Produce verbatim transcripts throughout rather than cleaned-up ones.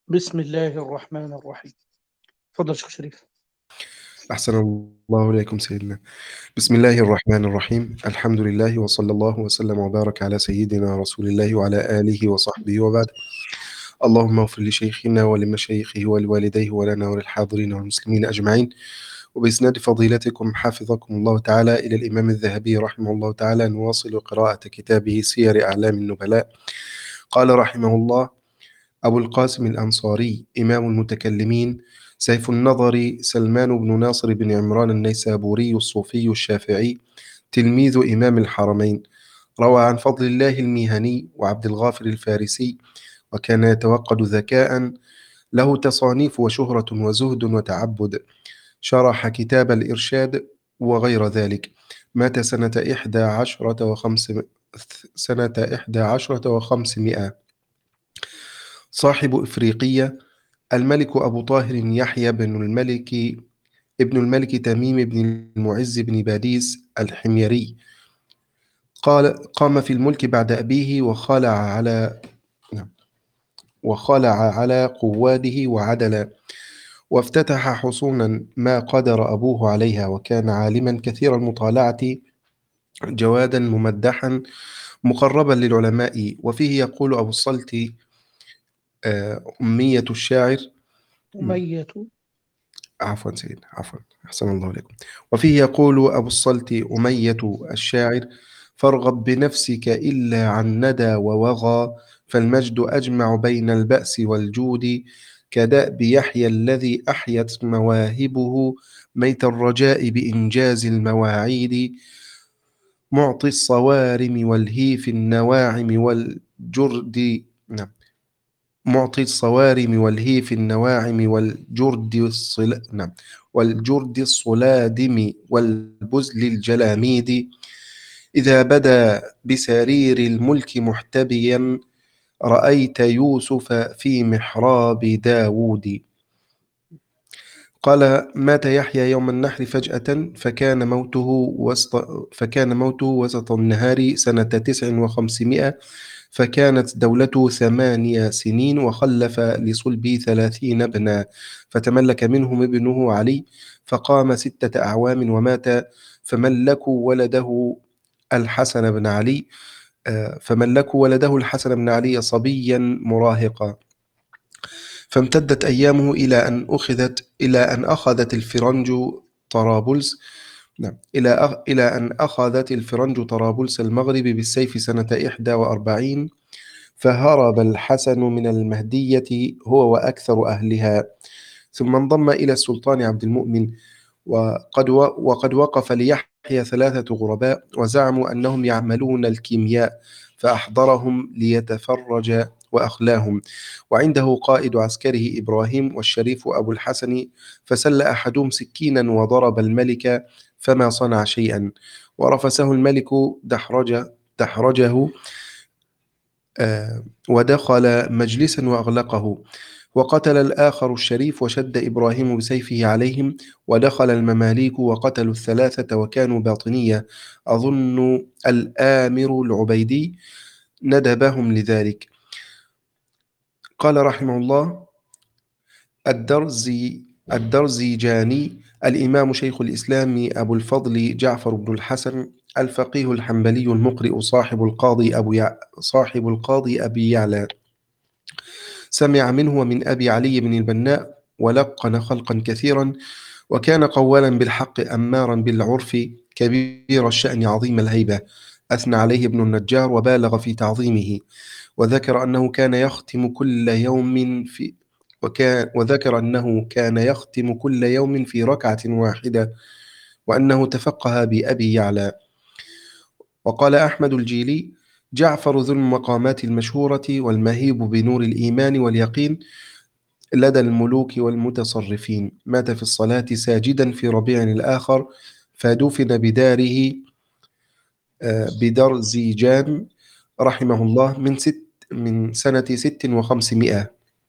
بسم الله الرحمن الرحيم. اتفضل شيخ شريف. أحسن الله إليكم سيدنا. بسم الله الرحمن الرحيم، الحمد لله وصلى الله وسلم وبارك على سيدنا رسول الله وعلى آله وصحبه وبعد. اللهم اغفر لشيخنا ولمشايخه ولوالديه ولنا وللحاضرين والمسلمين أجمعين. وبإسناد فضيلتكم حفظكم الله تعالى إلى الإمام الذهبي رحمه الله تعالى نواصل قراءة كتابه سير أعلام النبلاء. قال رحمه الله: أبو القاسم الأنصاري إمام المتكلمين، سيف النظر سلمان بن ناصر بن عمران النيسابوري الصوفي الشافعي، تلميذ إمام الحرمين، روى عن فضل الله الميهني وعبد الغافر الفارسي، وكان يتوقد ذكاء، له تصانيف وشهرة وزهد وتعبد، شرح كتاب الإرشاد وغير ذلك. مات سنة إحدى عشرة وخمس سنة إحدى عشرة وخمسمائة. صاحب إفريقية، الملك أبو طاهر يحيى بن الملك ابن الملك تميم بن المعز بن باديس الحميري، قال قام في الملك بعد أبيه وخلع على نعم، وخلع على قواده وعدل، وافتتح حصونا ما قدر أبوه عليها، وكان عالما كثير المطالعة، جوادا ممدحا مقربا للعلماء. وفيه يقول أبو الصلت: آه، أمية الشاعر. أمية. عفوا سيدنا، عفوا، أحسن الله إليكم. وفيه يقول أبو الصلت أمية الشاعر: فارغب بنفسك إلا عن ندى ووغى، فالمجد أجمع بين البأس والجود، كدأب يحيى الذي أحيت مواهبه، ميت الرجاء بإنجاز المواعيد، معطي الصوارم والهيف النواعم والجرد نعم معطي الصوارم والهيف النواعم والجرد الصل... نعم والجرد الصلادم والبزل الجلاميد، إذا بدا بسرير الملك محتبيا، رأيت يوسف في محراب داود. قال: مات يحيى يوم النحر فجأة، فكان موته وسط فكان موته وسط النهار سنة تسع وخمسمائة، فكانت دولته ثمانية سنين، وخلف لصلبي ثلاثين ابنا، فتملك منهم ابنه علي، فقام ستة أعوام ومات، فملكوا ولده الحسن بن علي آه، فملكوا ولده الحسن بن علي صبيا مراهقا. فامتدت أيامه إلى أن أخذت إلى أن أخذت الفرنج طرابلس نعم إلى أخ... إلى أن أخذت الفرنج طرابلس المغرب بالسيف سنة إحدى وأربعين، فهرب الحسن من المهدية هو وأكثر أهلها، ثم انضم إلى السلطان عبد المؤمن. وقد, و... وقد وقف ليحيى ثلاثة غرباء وزعموا أنهم يعملون الكيمياء، فأحضرهم ليتفرج وأخلاهم، وعنده قائد عسكره إبراهيم والشريف أبو الحسن، فسل أحدهم سكينا وضرب الملك فما صنع شيئا، ورفسه الملك دحرج دحرجه آه، ودخل مجلسا وأغلقه، وقتل الآخر الشريف، وشد إبراهيم بسيفه عليهم، ودخل المماليك وقتلوا الثلاثة وكانوا باطنية، أظن الآمر العبيدي ندبهم لذلك. قال رحمه الله: الدرزي الدرزيجاني، الإمام شيخ الإسلام أبو الفضل جعفر بن الحسن الفقيه الحنبلي المقرئ، صاحب القاضي أبو يع... صاحب القاضي أبي يعلى، سمع منه ومن أبي علي بن البناء، ولقن خلقا كثيرا، وكان قوالا بالحق أمارا بالعرف، كبير الشأن عظيم الهيبة. أثنى عليه ابن النجار وبالغ في تعظيمه، وذكر أنه كان يختم كل يوم في وكان وذكر أنه كان يختم كل يوم في ركعة واحدة، وأنه تفقه بأبي يعلى. وقال أحمد الجيلي: جعفر ذو المقامات المشهورة، والمهيب بنور الإيمان واليقين لدى الملوك والمتصرفين، مات في الصلاة ساجدا في ربيع الآخر، فدفن بداره آه، بدرزيجان رحمه الله من ست من سنة ست وخمسمائة.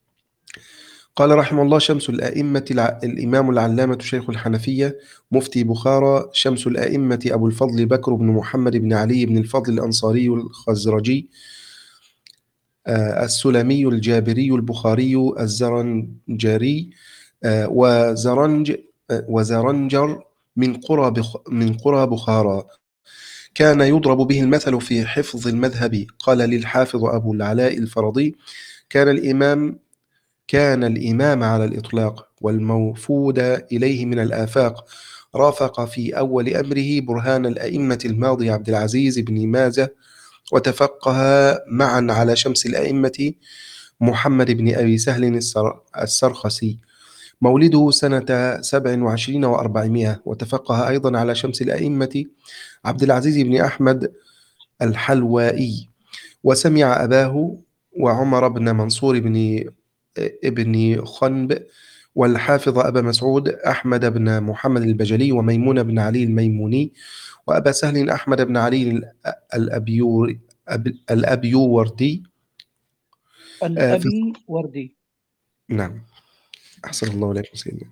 قال رحمه الله: شمس الأئمة الع... الإمام العلامة شيخ الحنفية مفتي بخارى، شمس الأئمة أبو الفضل بكر بن محمد بن علي بن الفضل الأنصاري الخزرجي، آه، السلمي الجابري البخاري الزرنجري آه، وزرنج آه، وزرنجر من قرى بخ من قرى بخارى، كان يضرب به المثل في حفظ المذهب. قال للحافظ أبو العلاء الفرضي: كان الإمام كان الإمام على الإطلاق، والموفود إليه من الآفاق. رافق في أول أمره برهان الأئمة الماضي عبد العزيز بن مازة، وتفقه معا على شمس الأئمة محمد بن أبي سهل السر- السرخسي، مولده سنة سبع وعشرين وأربعمائة، وتفقه أيضا على شمس الأئمة عبد العزيز بن أحمد الحلوائي، وسمع أباه وعمر بن منصور بن ابن خنب، والحافظ أبا مسعود أحمد بن محمد البجلي، وميمون بن علي الميموني، وأبا سهل أحمد بن علي الأبيور أب- الأبيوردي. آه، في الأبي وردي. نعم، أحسن الله إليكم سيدنا.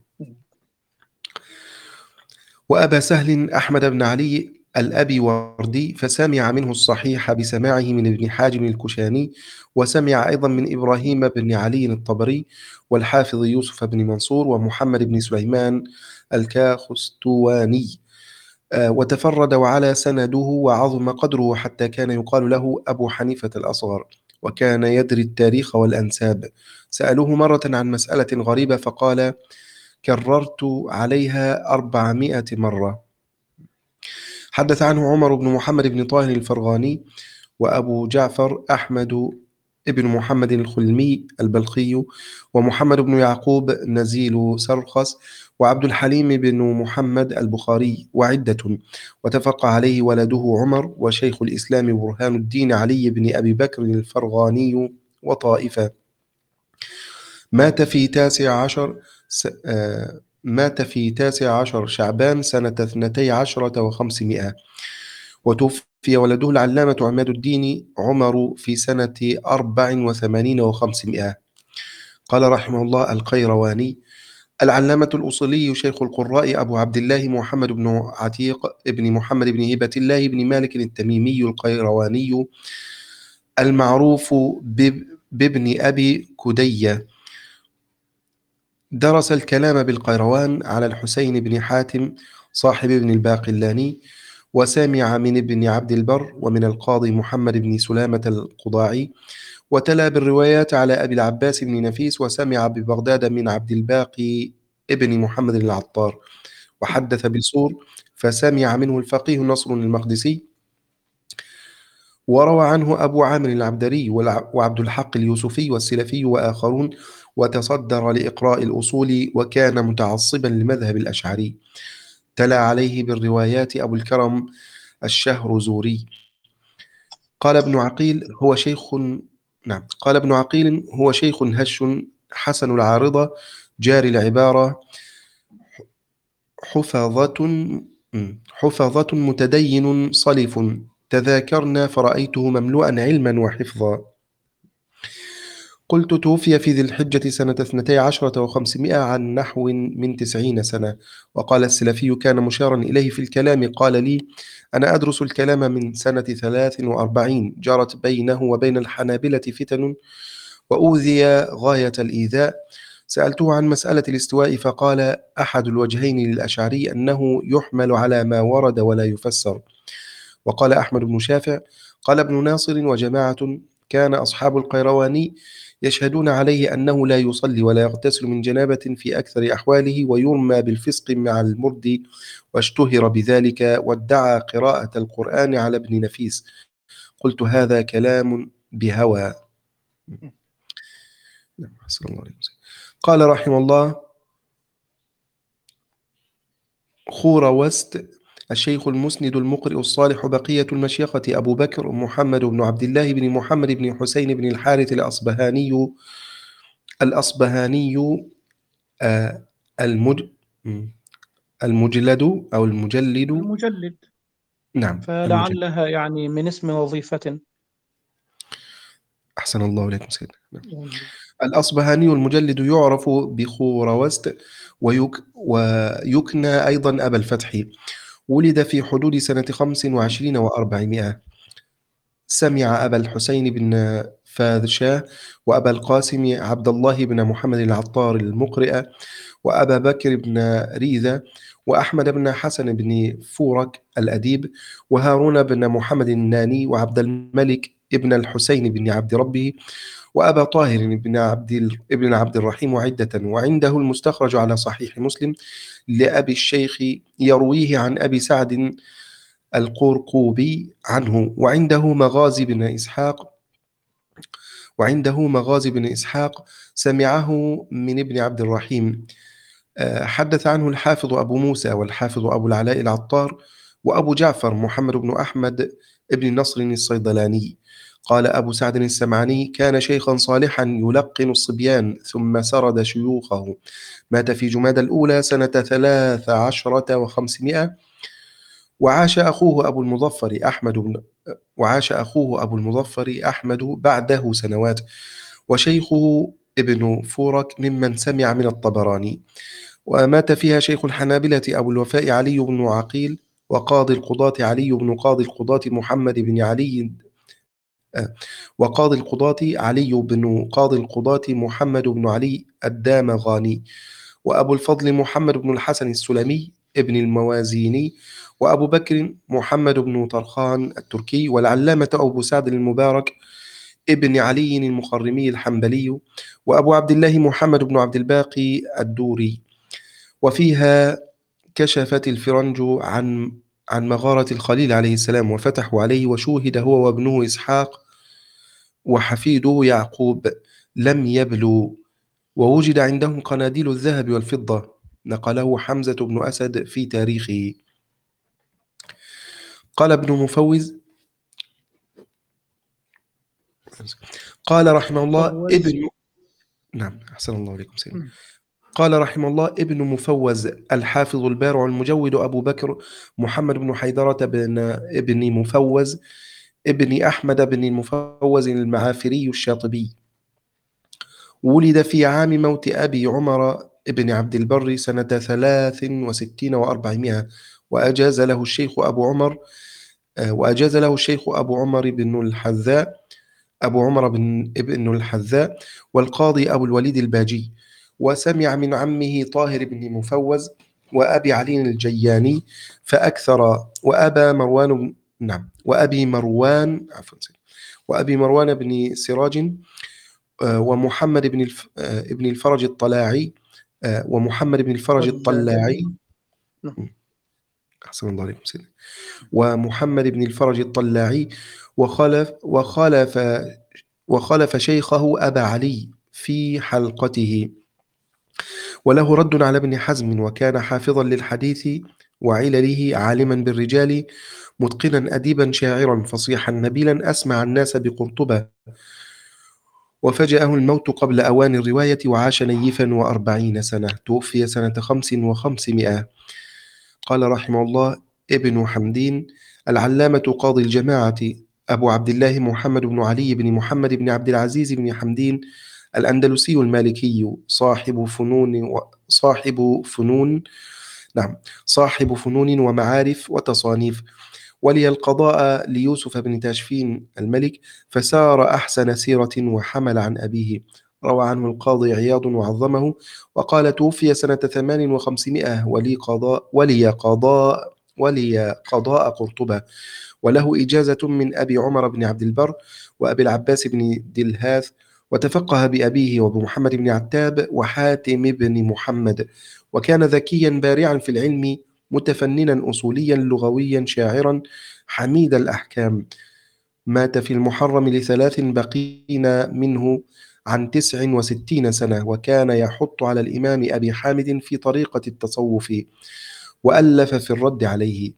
وأبا سهل أحمد بن علي الأبي وردي، فسمع منه الصحيح بسماعه من ابن حاجم الكشاني، وسمع أيضا من إبراهيم بن علي الطبري، والحافظ يوسف بن منصور، ومحمد بن سليمان الكاخستواني. آه، وتفرد وعلى سنده وعظم قدره، حتى كان يقال له أبو حنيفة الأصغر، وكان يدري التاريخ والأنساب. سألوه مرة عن مسألة غريبة فقال: كررت عليها أربعمائة مرة. حدث عنه عمر بن محمد بن طاهر الفرغاني، وأبو جعفر أحمد ابن محمد الخلمي البلخي، ومحمد بن يعقوب نزيل سرخس، وعبد الحليم بن محمد البخاري، وعدة. وتفق عليه ولده عمر، وشيخ الإسلام برهان الدين علي بن أبي بكر الفرغاني، وطائفة. مات في تاسع عشر س... آه... مات في تاسع عشر شعبان سنة اثنتي عشرة وخمسمائة، وتوفي ولده العلامة عماد الدين عمر في سنة أربع وثمانين وخمسمائة. قال رحمه الله القيرواني: العلامة الأصولي شيخ القراء أبو عبد الله محمد بن عتيق ابن محمد بن هبة الله بن مالك التميمي القيرواني، المعروف بب- بابن أبي كدية. درس الكلام بالقيروان على الحسين بن حاتم صاحب ابن الباقلاني، وسمع من ابن عبد البر ومن القاضي محمد بن سلامة القضاعي، وتلا بالروايات على أبي العباس بن نفيس، وسمع ببغداد من عبد الباقي ابن محمد العطار، وحدث بالسور فسمع منه الفقيه نصر المقدسي، وروى عنه أبو عامر العبدري والع- وعبد الحق اليوسفي والسلفي وآخرون، وتصدر لإقراء الأصول، وكان متعصبا لمذهب الأشعري. تلا عليه بالروايات أبو الكرم الشهرزوري. قال ابن عقيل هو شيخ نعم قال ابن عقيل هو شيخ هش حسن العارضة، جاري العبارة، حفظة حفظة متدين صلف، تذاكرنا فرأيته مملوءا علما وحفظا. قلت: توفي في ذي الحجة سنة اثنتي عشرة وخمسمائة عن نحو من تسعين سنة. وقال السلفي: كان مشارا إليه في الكلام. قال لي: أنا أدرس الكلام من سنة ثلاث وأربعين، جرت بينه وبين الحنابلة فتن، وأوذي غاية الإيذاء. سألته عن مسألة الاستواء فقال: أحد الوجهين للأشعري أنه يحمل على ما ورد ولا يفسر. وقال أحمد بن شافع: قال ابن ناصر وجماعة: كان أصحاب القيرواني يشهدون عليه أنه لا يصلي ولا يغتسل من جنابة في أكثر أحواله، ويرمى بالفسق مع المرد، واشتهر بذلك، وادعى قراءة القرآن على ابن نفيس. قلت: هذا كلام بهوى. قال رحمه الله: خور وست الشيخ المسند المقرئ الصالح بقية المشيخة أبو بكر محمد بن عبد الله بن محمد بن حسين بن الحارث الأصبهاني الأصبهاني آه، المج المجلد أو المجلد. المجلد، نعم، المجلد. فلعلها يعني من اسم وظيفة. أحسن الله إليكم سيدنا. نعم. الأصبهاني المجلد يعرف بخوروست، ويك ويكنى أيضا أبا الفتح. ولد في حدود سنة خمس وعشرين وأربعمائة. سمع أبا الحسين بن فاذشاه، وأبا القاسم عبد الله بن محمد العطار المقرئ، وأبا بكر بن ريذة، وأحمد بن حسن بن فورك الأديب، وهارون بن محمد الناني، وعبد الملك ابن الحسين بن عبد ربه، وأبا طاهر بن عبد ال- ابن عبد الرحيم، وعدة. وعنده المستخرج على صحيح مسلم لأبي الشيخ يرويه عن أبي سعد القرقوبي عنه، وعنده مغازي بن إسحاق وعنده مغازي بن إسحاق سمعه من ابن عبد الرحيم. آه، حدث عنه الحافظ أبو موسى والحافظ أبو العلاء العطار وأبو جعفر محمد بن أحمد ابن نصر الصيدلاني. قال أبو سعد السمعاني: كان شيخا صالحا يلقن الصبيان، ثم سرد شيوخه. مات في جماد الأولى سنة ثلاث عشرة وخمسمائة. وعاش أخوه أبو المظفر أحمد بن وعاش أخوه أبو المظفر أحمد بعده سنوات، وشيخه ابن فورك ممن سمع من الطبراني. ومات فيها شيخ الحنابلة أبو الوفاء علي بن عقيل، وقاضي القضاة علي بن قاضي القضاة محمد بن علي آه، وقاضي القضاة علي بن قاضي القضاة محمد بن علي الدامغاني، وأبو الفضل محمد بن الحسن السلمي ابن الموازيني، وأبو بكر محمد بن طرخان التركي، والعلامة أبو سعد المبارك ابن علي المخرمي الحنبلي، وأبو عبد الله محمد بن عبد الباقي الدوري. وفيها كشفت الفرنج عن عن مغارة الخليل عليه السلام، وفتحوا عليه، وشوهد هو وابنه إسحاق وحفيده يعقوب لم يبلوا، ووجد عندهم قناديل الذهب والفضة. نقله حمزة بن أسد في تاريخه. قال ابن مفوز قال رحمه الله فوز. ابن نعم أحسن الله عليكم سيدنا. مم. قال رحمه الله ابن مفوز الحافظ البارع المجود أبو بكر محمد بن حيدرة بن ابن مفوز ابن أحمد بن المفوز المعافري الشاطبي، ولد في عام موت أبي عمر ابن عبد البر سنة ثلاث وستين وأربعمائة، وأجاز له الشيخ أبو عمر آه، وأجاز له الشيخ أبو عمر بن الحذاء أبو عمر بن ابن الحذاء والقاضي أبو الوليد الباجي. وسمع من عمه طاهر بن مفوز وأبي علي الجياني فأكثر، وأبا مروان بن- نعم وأبي مروان عفوا وأبي مروان بن سراج، آه، ومحمد بن الف... آه، ابن الفرج الطلاعي، آه، ومحمد بن الفرج الطلاعي. طلائي. نعم. أحسن الله عليكم سيدي. ومحمد بن الفرج الطلاعي، وخلف وخلف وخلف شيخه أبا علي في حلقته. وله رد على ابن حزم، وكان حافظا للحديث وعلله، عالما بالرجال، متقنا أديبا شاعرا فصيحا نبيلا، أسمع الناس بقرطبة. وفجأه الموت قبل أوان الرواية، وعاش نيفا وأربعين سنة. توفي سنة خمس وخمسمائة. قال رحمه الله ابن حمدين العلامة قاضي الجماعة أبو عبد الله محمد بن علي بن محمد بن عبد العزيز بن حمدين الأندلسي المالكي، صاحب فنون و... صاحب فنون نعم صاحب فنون ومعارف وتصانيف. ولي القضاء ليوسف بن تاشفين الملك، فسار أحسن سيرة وحمل عن أبيه. روى عنه القاضي عياض وعظمه، وقال: توفي سنة ثمان وخمسمائة، ولي قضاء ولي قضاء ولي قضاء قرطبة، وله إجازة من أبي عمر بن عبد البر وأبي العباس بن دلهاث، وتفقه بأبيه وبمحمد بن عتاب وحاتم بن محمد، وكان ذكيا بارعا في العلم، متفننا أصوليا لغويا شاعرا حميد الأحكام. مات في المحرم لثلاث بقين منه عن تسع وستين سنة، وكان يحط على الإمام أبي حامد في طريقة التصوف، وألف في الرد عليه.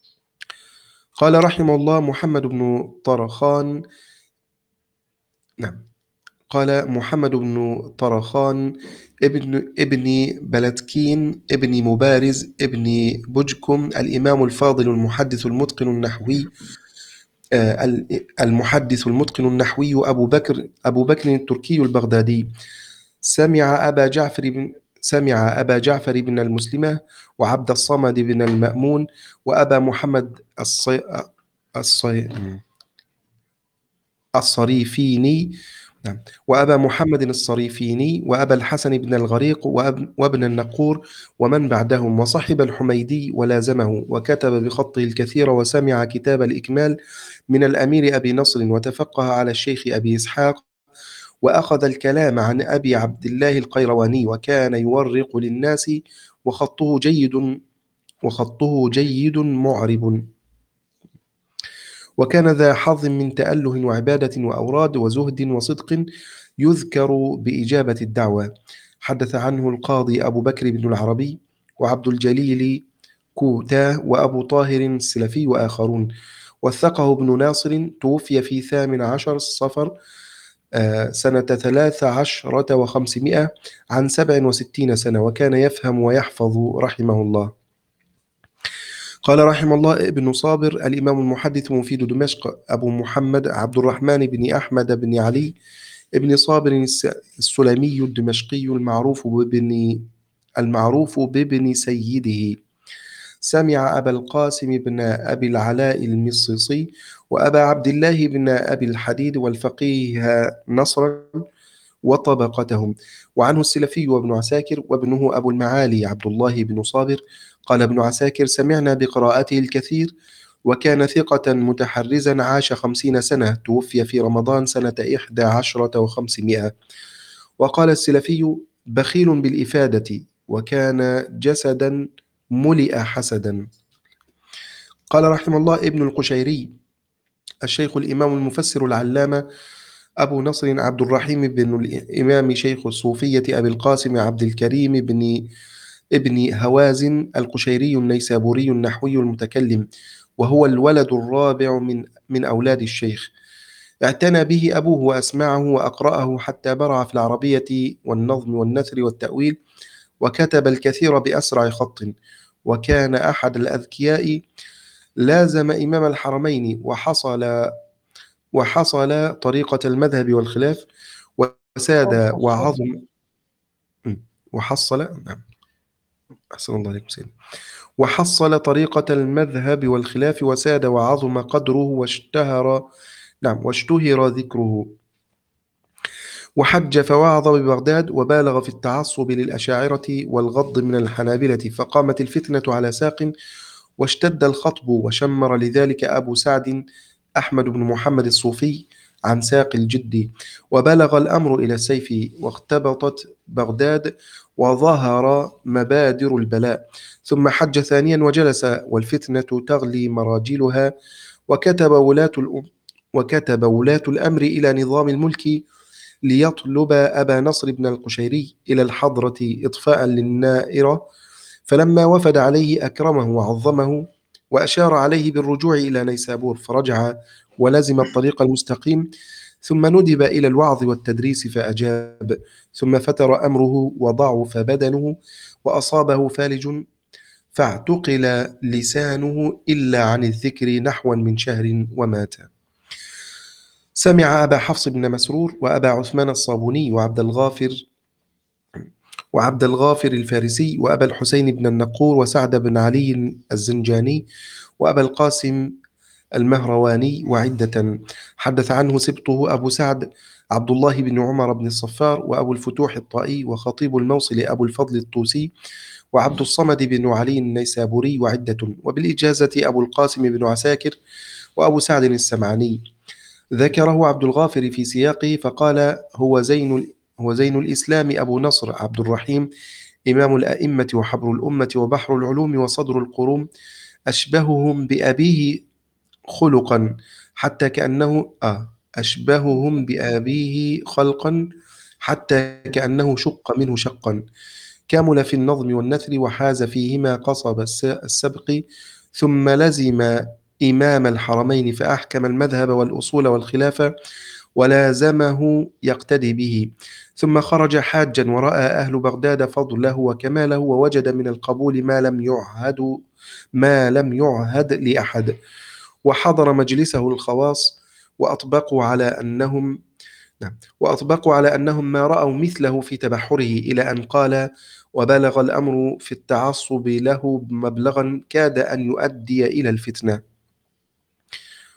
قال رحمه الله محمد بن طرخان نعم قال محمد بن طرخان ابن ابن بلتكين ابن مبارز ابن بجكم الإمام الفاضل المحدث المتقن النحوي آه، المحدث المتقن النحوي أبو بكر أبو بكر التركي البغدادي. سمع أبا جعفر بن سمع أبا جعفر بن المسلمة، وعبد الصمد بن المأمون، وأبا محمد الصي... الصي... الصريفيني، نعم، وأبا محمد الصريفيني، وأبا الحسن بن الغريق، وأب- وابن النقور، ومن بعدهم، وصحب الحميدي ولازمه، وكتب بخطه الكثير، وسمع كتاب الإكمال من الأمير أبي نصر، وتفقه على الشيخ أبي إسحاق، وأخذ الكلام عن أبي عبد الله القيرواني، وكان يورق للناس، وخطه جيد وخطه جيد معرب، وكان ذا حظ من تأله وعبادة وأوراد وزهد وصدق، يذكر بإجابة الدعوة. حدث عنه القاضي أبو بكر بن العربي، وعبد الجليل كوتا، وأبو طاهر السلفي، وآخرون. وثقه ابن ناصر، توفي في ثامن عشر صفر آه، سنة ثلاث عشرة وخمسمائة، عن سبع وستين سنة، وكان يفهم ويحفظ رحمه الله. قال رحمه الله ابن صابر الإمام المحدث مفيد دمشق أبو محمد عبد الرحمن بن أحمد بن علي ابن صابر الس- السلمي الدمشقي، المعروف بابن المعروف بابن سيده، سمع أبا القاسم بن أبي العلاء المصيصي، وأبا عبد الله بن أبي الحديد، والفقيه نصرا وطبقتهم. وعنه السلفي وابن عساكر، وابنه أبو المعالي عبد الله بن صابر. قال ابن عساكر: سمعنا بقراءته الكثير، وكان ثقة متحرزا، عاش خمسين سنة، توفي في رمضان سنة إحدى عشرة وخمسمائة. وقال السلفي: بخيل بالإفادة، وكان جسدا ملئ حسدا. قال رحمه الله ابن القشيري الشيخ الإمام المفسر العلامة أبو نصر عبد الرحيم بن الإمام شيخ الصوفية أبي القاسم عبد الكريم بن ابن هوازن القشيري النيسابوري النحوي المتكلم، وهو الولد الرابع من من أولاد الشيخ. اعتنى به أبوه وأسمعه وأقرأه حتى برع في العربية والنظم والنثر والتأويل، وكتب الكثير بأسرع خط، وكان أحد الأذكياء. لازم إمام الحرمين، وحصل وحصل طريقة المذهب والخلاف، وساد وعظم وحصل نعم أحسن الله عليكم سيدي وحصل طريقة المذهب والخلاف، وساد وعظم قدره، واشتهر نعم واشتهر ذكره. وحج فوعظ ببغداد، وبالغ في التعصب للأشاعرة والغض من الحنابلة، فقامت الفتنة على ساق، واشتد الخطب، وشمر لذلك أبو سعد أحمد بن محمد الصوفي عن ساق الجد، وبلغ الأمر إلى السيف، واختبطت بغداد، وظهر مبادر البلاء. ثم حج ثانيا وجلس، والفتنة تغلي مراجلها، وكتب ولاة الأم وكتب ولاة الأمر إلى نظام الملك، ليطلب أبا نصر بن القشيري إلى الحضرة إطفاء للنائرة. فلما وفد عليه أكرمه وعظمه، وأشار عليه بالرجوع إلى نيسابور، فرجع ولزم الطريق المستقيم. ثم ندب إلى الوعظ والتدريس فأجاب. ثم فتر أمره، وضعف بدنه، وأصابه فالج، فاعتقل لسانه إلا عن الذكر نحوا من شهر، ومات. سمع أبا حفص بن مسرور، وأبا عثمان الصابوني، وعبد الغافر وعبد الغافر الفارسي، وأبا الحسين بن النقور، وسعد بن علي الزنجاني، وأبا القاسم المهرواني، وعدة. حدث عنه سبطه أبو سعد عبد الله بن عمر بن الصفار، وأبو الفتوح الطائي، وخطيب الموصل أبو الفضل الطوسي، وعبد الصمد بن علي النيسابوري، وعدة. وبالإجازة أبو القاسم بن عساكر، وأبو سعد السمعاني. ذكره عبد الغافر في سياقه فقال: هو زين هو زين الإسلام أبو نصر عبد الرحيم، إمام الأئمة وحبر الأمة وبحر العلوم وصدر القروم، أشبههم بأبيه خلقا حتى كأنه آه أشبههم بأبيه خلقا حتى كأنه شق منه شقا، كامل في النظم والنثر، وحاز فيهما قصب الس- السبق. ثم لزم إمام الحرمين، فأحكم المذهب والأصول والخلافة، ولازمه يقتدي به. ثم خرج حاجا، ورأى أهل بغداد فضله وكماله، ووجد من القبول ما لم يعهد ما لم يعهد لأحد، وحضر مجلسه الخواص، وأطبقوا على أنهم نعم وأطبقوا على أنهم ما رأوا مثله في تبحره، إلى أن قال: وبلغ الأمر في التعصب له مبلغا كاد أن يؤدي إلى الفتنة.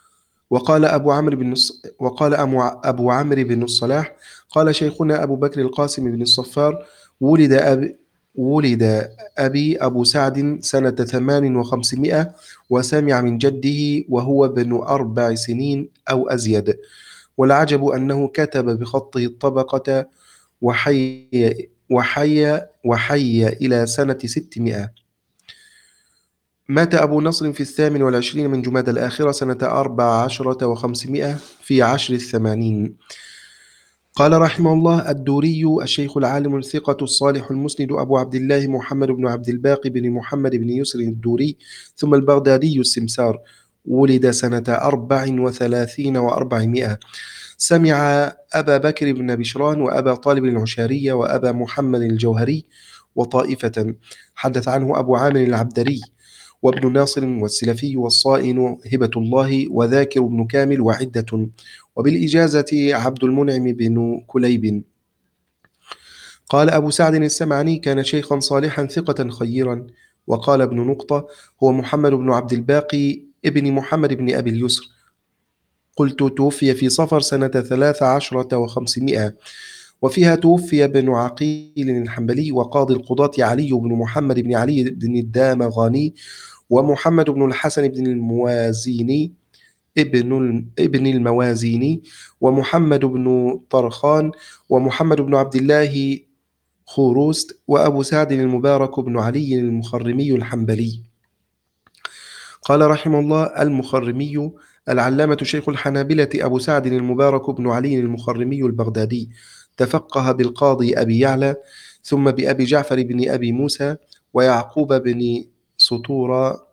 وقال أبو عمرو بن الص... وقال أبو عمرو بن الصلاح قال شيخنا أبو بكر القاسم بن الصفار ولد أبي ولد أبي أبو سعد سنة ثمان وخمسمائة وسمع من جده وهو ابن أربع سنين أو أزيد، والعجب أنه كتب بخطه الطبقة وحي وحي وحي إلى سنة ستمائة. مات أبو نصر في الثامن والعشرين من جمادى الآخرة سنة أربع عشرة وخمسمائة في عشر الثمانين. قال رحمه الله: الدوري الشيخ العالم الثقة الصالح المسند أبو عبد الله محمد بن عبد الباقي بن محمد بن يسر الدوري ثم البغدادي السمسار، ولد سنة أربع وثلاثين وأربعمائة. سمع أبا بكر بن بشران وأبا طالب العشاري وأبا محمد الجوهري وطائفة. حدث عنه أبو عامر العبدري وابن ناصر والسلفي والصائن هبة الله وذاكر بن كامل وعدة، وبالإجازة عبد المنعم بن كليب. قال أبو سعد السمعاني: كان شيخا صالحا ثقة خيرا. وقال ابن نقطة: هو محمد بن عبد الباقي ابن محمد بن أبي اليسر. قلت: توفي في صفر سنة ثلاث عشرة وخمسمائة، وفيها توفي ابن عقيل الحنبلي وقاضي القضاة علي بن محمد بن علي بن الدامغاني ومحمد بن الحسن بن الموازيني ابن ابن الموازيني ومحمد بن طرخان ومحمد بن عبد الله خوروست وأبو سعد المبارك بن علي المخرمي الحنبلي. قال رحمه الله: المخرمي العلامة شيخ الحنابلة أبو سعد المبارك بن علي المخرمي البغدادي، تفقه بالقاضي أبي يعلى ثم بأبي جعفر بن أبي موسى ويعقوب بن سطورة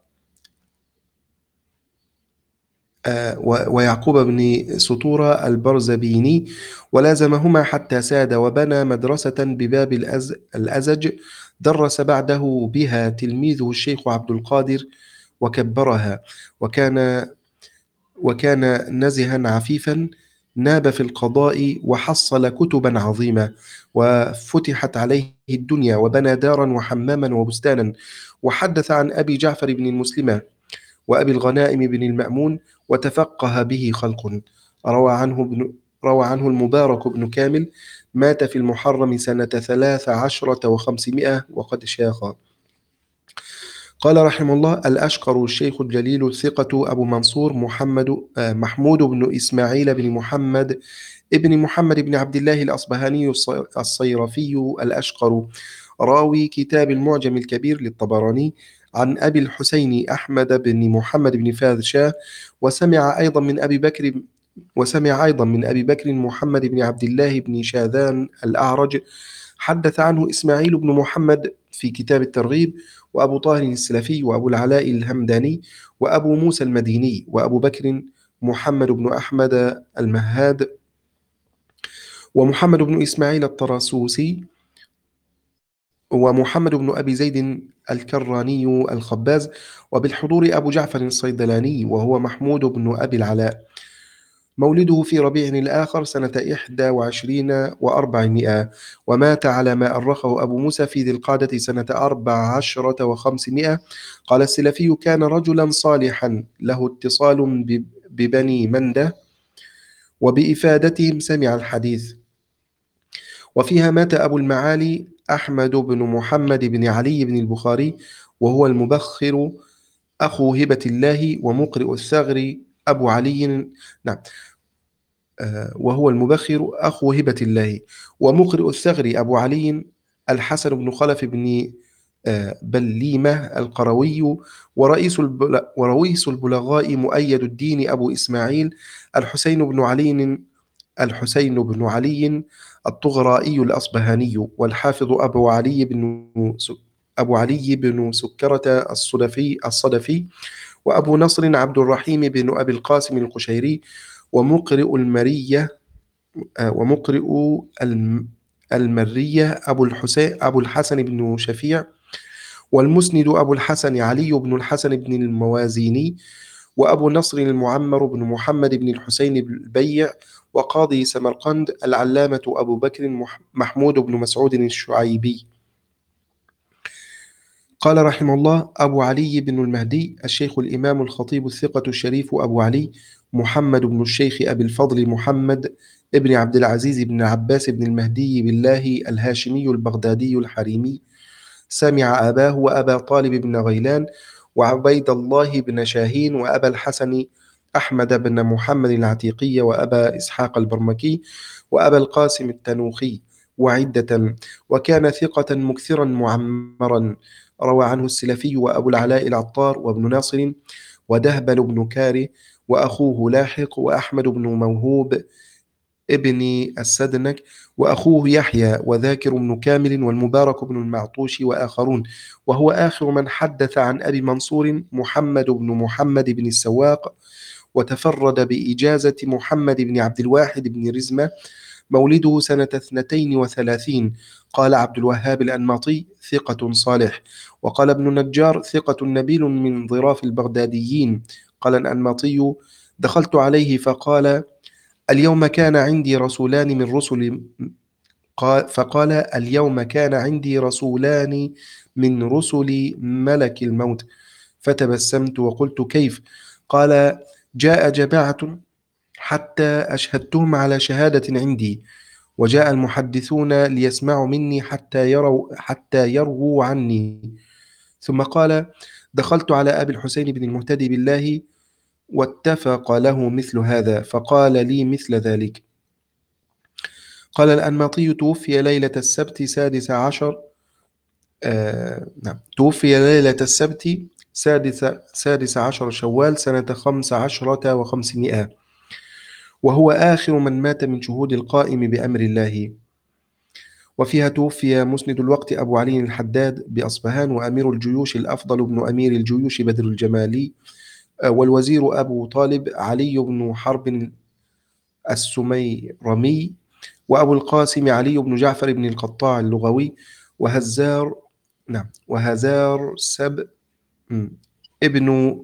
ويعقوب بن سطورة البرزبيني، ولازمهما حتى ساد، وبنى مدرسة بباب الأز الأزج درس بعده بها تلميذه الشيخ عبد القادر وكبرها، وكان وكان نزها عفيفا، ناب في القضاء وحصل كتبا عظيمة، وفتحت عليه الدنيا، وبنى دارا وحماما وبستانا. وحدث عن أبي جعفر بن المسلمة وأبي الغنائم بن المأمون، وتفقه به خلق. روى عنه ابن روى عنه المبارك بن كامل، مات في المحرم سنة ثلاث عشرة وخمسمائة وقد شاخ. قال رحمه الله: الأشقر الشيخ الجليل الثقة أبو منصور محمد محمود بن إسماعيل بن محمد ابن محمد بن عبد الله الأصبهاني الصيرفي الأشقر، راوي كتاب المعجم الكبير للطبراني، عن أبي الحسين أحمد بن محمد بن فاذ شاه، وسمع أيضا من أبي بكر وسمع أيضا من أبي بكر محمد بن عبد الله بن شاذان الأعرج. حدث عنه إسماعيل بن محمد في كتاب الترغيب، وأبو طاهر السلفي، وأبو العلاء الهمداني، وأبو موسى المديني، وأبو بكر محمد بن أحمد المهاد، ومحمد بن إسماعيل الطراسوسي، ومحمد بن أبي زيد الكراني الخباز، وبالحضور أبو جعفر الصيدلاني وهو محمود بن أبي العلاء، مولده في ربيع الآخر سنة إحدى وعشرين وأربعمائة، ومات على ما أرخه أبو موسى في ذي القعدة سنة أربع عشرة وخمسمائة. قال السلفي: كان رجلا صالحا له اتصال ببني مندة، وبإفادتهم سمع الحديث. وفيها مات أبو المعالي أحمد بن محمد بن علي بن البخاري، وهو المبخر أخو هبة الله، ومقرئ الثغر أبو علي نعم آه وهو المبخر أخو هبة الله، ومقرئ الثغر أبو علي الحسن بن خلف بن آه بليمة القروي، ورئيس البل... ورئيس البلغاء مؤيد الدين أبو إسماعيل الحسين بن علي الحسين بن علي الطغرائي الأصبهاني، والحافظ أبو علي بن أبو علي بن سكرة الصدفي الصدفي، وأبو نصر عبد الرحيم بن أبي القاسم القشيري، ومقرئ المرية ومقرئ المرية أبو الحسين أبو الحسن بن شفيع، والمسند أبو الحسن علي بن الحسن بن الموازيني، وأبو نصر المعمر بن محمد بن الحسين البيع، وقاضي سمرقند العلامة أبو بكر محمود بن مسعود الشعيبي. قال رحمه الله: أبو علي بن المهدي الشيخ الإمام الخطيب الثقة الشريف أبو علي، محمد بن الشيخ أبي الفضل محمد ابن عبد العزيز بن عباس بن المهدي بالله الهاشمي البغدادي الحريمي، سمع أباه وأبا طالب بن غيلان وعبيد الله بن شاهين وأبا الحسن أحمد بن محمد العتيقي وأبا إسحاق البرمكي وأبا القاسم التنوخي وعدة، وكان ثقة مكثرا معمرا. روى عنه السلفي وأبو العلاء العطار وابن ناصر ودهبل بن كاري وأخوه لاحق وأحمد بن موهوب ابن السدنك وأخوه يحيى وذاكر بن كامل والمبارك بن المعطوش وآخرون، وهو آخر من حدث عن أبي منصور محمد بن محمد بن السواق، وتفرد بإجازة محمد بن عبد الواحد بن رزمة، مولده سنة اثنتين وثلاثين. قال عبد الوهاب الأنماطي ثقة صالح. وقال ابن النجار ثقة نبيل من ضراف البغداديين. قال الأنماطي دخلت عليه فقال اليوم كان عندي رسولان من رسل قال فقال اليوم كان عندي رسولان من رسل ملك الموت، فتبسمت وقلت كيف؟ قال جاء جماعة حتى أشهدتهم على شهادة عندي، وجاء المحدثون ليسمعوا مني حتى يروا حتى يرووا عني. ثم قال دخلت على أبي الحسين بن المهتدي بالله واتفق له مثل هذا، فقال لي مثل ذلك. قال الأنماطي توفي ليلة السبت سادس عشر آه نعم توفي ليلة السبت سادس, سادس عشر شوال سنة خمس عشرة وخمسمائة، وهو آخر من مات من شهود القائم بأمر الله. وفيها توفي مسند الوقت أبو علي الحداد بأصبهان، وأمير الجيوش الأفضل بن أمير الجيوش بدر الجمالي، والوزير أبو طالب علي بن حرب السميرمي، وأبو القاسم علي بن جعفر بن القطاع اللغوي، وهزار نعم وهزار سب ابن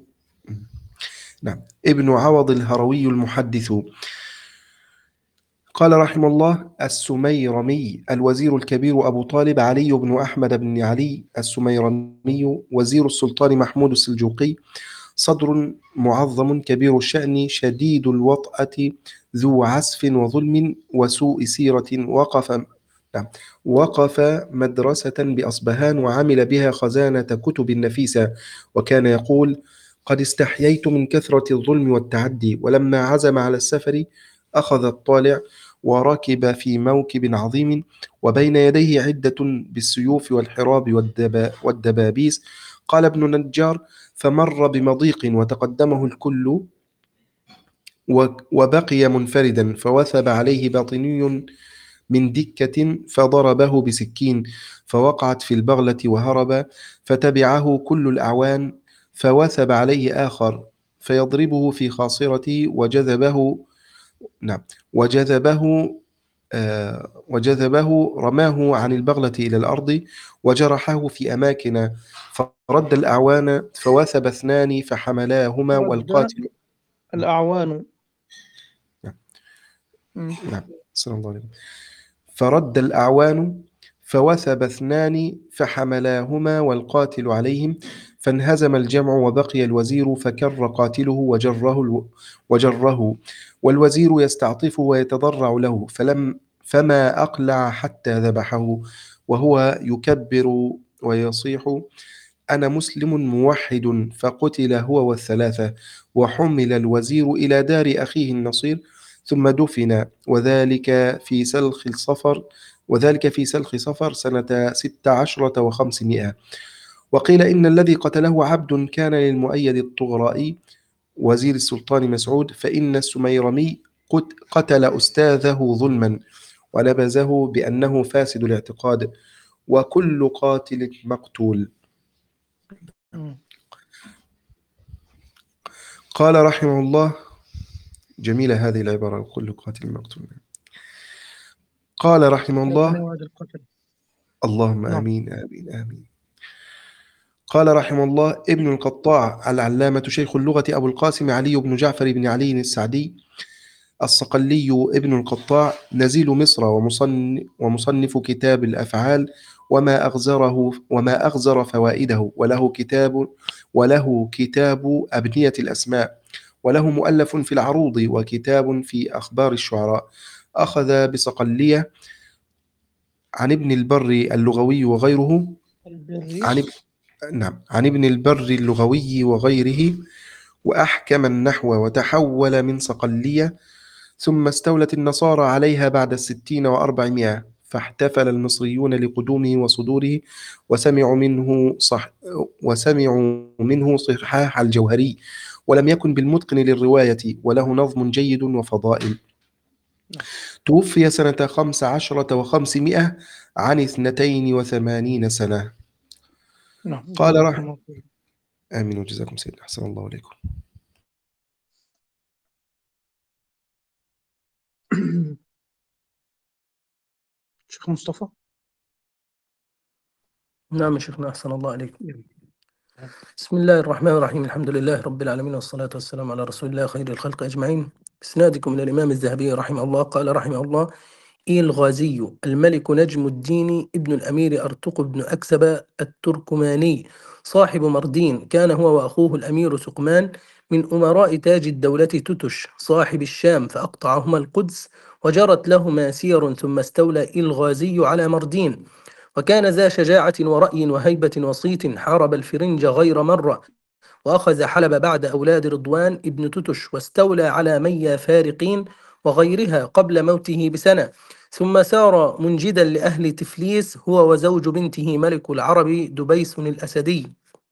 نعم ابن عوض الهروي المحدث. قال رحمه الله السميرمي الوزير الكبير أبو طالب علي بن أحمد بن علي السميرمي، وزير السلطان محمود السلجوقي، صدر معظم كبير الشأن شديد الوطأة ذو عسف وظلم وسوء سيرة، وقف نعم وقف مدرسة بأصبهان وعمل بها خزانة كتب نفيسة، وكان يقول قد استحييت من كثرة الظلم والتعدي. ولما عزم على السفر أخذ الطالع وركب في موكب عظيم، وبين يديه عدة بالسيوف والحراب والدبا والدبابيس. قال ابن النجار فمر بمضيق وتقدمه الكل وبقي منفردا، فوثب عليه باطني من دكة فضربه بسكين، فوقعت في البغلة وهرب، فتبعه كل الأعوان، فوثب عليه آخر فيضربه في خاصرته وجذبه نعم وجذبه آه وجذبه رماه عن البغلة إلى الأرض وجرحه في أماكن، فرد الأعوان فوثب اثنان فحملاهما رد والقاتل الأعوان. نعم مم. نعم صلى الله عليه وسلم. فرد الأعوان فوثب اثنان فحملاهما والقاتل عليهم، فانهزم الجمع وبقي الوزير، فكر قاتله وجره الو... وجره والوزير يستعطفه ويتضرع له، فلم فما أقلع حتى ذبحه، وهو يكبر ويصيح أنا مسلم موحد، فقتل هو والثلاثة، وحمل الوزير إلى دار أخيه النصير ثم دفن، وذلك في سلخ الصفر وذلك في سلخ صفر سنة ست عشرة وخمسمائة. وقيل إن الذي قتله عبد كان للمؤيد الطغرائي وزير السلطان مسعود، فإن السميرمي قتل أستاذه ظلما ونبذه بأنه فاسد الاعتقاد، وكل قاتل مقتول. مم. قال رحمه الله جميلة هذه العبارة كل قاتل مقتول. قال رحمه الله وعد القتل. اللهم نعم. آمين آمين آمين. قال رحمه الله ابن القطاع العلامة شيخ اللغة أبو القاسم علي بن جعفر بن علي السعدي الصقلي ابن القطاع نزيل مصر ومصنف, ومصنف كتاب الأفعال وما أغزره وما أغزر فوائده، وله كتاب وله كتاب أبنية الأسماء، وله مؤلف في العروض وكتاب في أخبار الشعراء. أخذ بصقلية عن ابن البر اللغوي وغيره البري. عن اب... نعم عن ابن البر اللغوي وغيره، وأحكم النحو، وتحول من صقلية. ثم استولت النصارى عليها بعد الستين وأربعمائة، فاحتفل المصريون لقدومه وصدوره، وسمعوا منه صح وسمعوا منه صحاح الجوهري، ولم يكن بالمتقن للرواية، وله نظم جيد وفضائل. نعم. توفي سنة خمس عشرة وخمسمائة عن اثنتين وثمانين سنة. نعم، قال جزاكم رح الله خير. آمين وجزاكم سيدنا، أحسن الله عليكم. شيخ مصطفى. نعم يا شيخنا، أحسن الله عليكم. نعم. بسم الله الرحمن الرحيم، الحمد لله رب العالمين، والصلاة والسلام على رسول الله خير الخلق أجمعين. إسنادكم من الإمام الذهبي رحمه الله قال رحمه الله: الغازي الملك نجم الدين ابن الأمير أرطق بن أكسب التركماني صاحب مردين، كان هو وأخوه الأمير سقمان من أمراء تاج الدولة تتش صاحب الشام، فأقطعهما القدس، وجرت لهما سير، ثم استولى الغازي على مردين، وكان ذا شجاعة ورأي وهيبة وصيت، حارب الفرنج غير مرة، وأخذ حلب بعد أولاد رضوان ابن تتش، واستولى على ميا فارقين وغيرها قبل موته بسنة، ثم سار منجدا لأهل تفليس هو وزوج بنته ملك العرب دبيس الأسدي،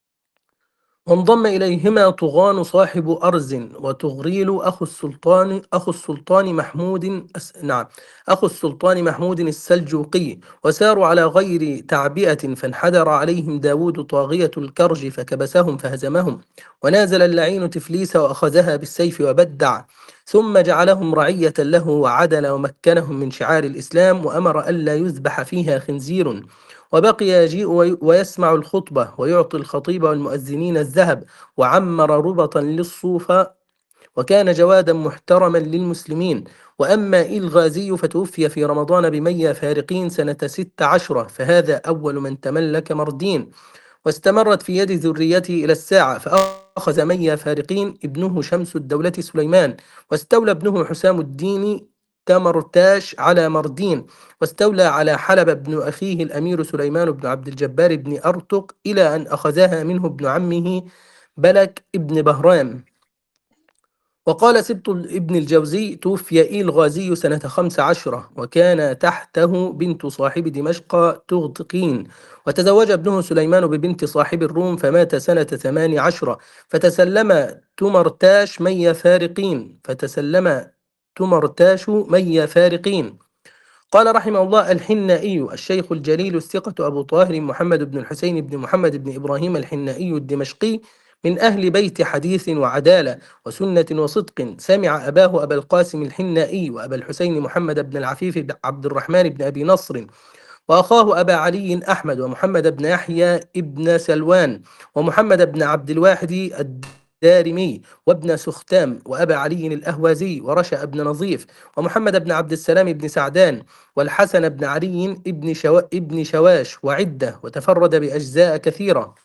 وانضم إليهما طغان صاحب أرز، وتغريل أخو السلطان أخو السلطان محمود أس... نعم أخو السلطان محمود السلجوقي، وساروا على غير تعبئة، فانحدر عليهم داود طاغية الكرج فكبسهم فهزمهم، ونازل اللعين تفليس وأخذها بالسيف وبدع، ثم جعلهم رعية له، وعدل ومكنهم من شعار الإسلام، وأمر ألا يذبح فيها خنزير، وبقي يجيء وي- ويسمع الخطبة، ويعطي الخطيب والمؤذنين الذهب، وعمر ربطا للصوفة، وكان جوادا محترما للمسلمين. وأما الغازي فتوفي في رمضان بمية فارقين سنة ست عشرة، فهذا أول من تملك مردين، واستمرت في يد ذريته إلى الساعة، فأخذ ميا فارقين ابنه شمس الدولة سليمان، واستولى ابنه حسام الدين تمرتاش على مردين، واستولى على حلب ابن أخيه الأمير سليمان بن عبد الجبار بن أرطق، إلى أن أخذها منه ابن عمه بلك ابن بهرام. وقال سبط ابن الجوزي: توفي الغازي سنة خمس عشرة، وكان تحته بنت صاحب دمشق تغتقين، وتزوج ابنه سليمان ببنت صاحب الروم، فمات سنة ثمان عشرة، فتسلم تمرتاش مي فارقين فتسلم تمرتاش مي فارقين. قال رحمه الله: الحنائي الشيخ الجليل الثقة أبو طاهر محمد بن الحسين بن محمد بن إبراهيم الحنائي الدمشقي، من أهل بيت حديث وعدالة وسنة وصدق، سمع أباه أبا القاسم الحنائي وأبا الحسين محمد بن العفيف بن عبد الرحمن بن أبي نصر، وأخاه أبا علي أحمد ومحمد بن يحيى ابن سلوان، ومحمد بن عبد الواحد الدارمي، وابن سختام، وأبا علي الأهوازي، ورشا بن نظيف، ومحمد بن عبد السلام بن سعدان، والحسن بن علي ابن, شوا ابن شواش، وعدة، وتفرد بأجزاء كثيرة.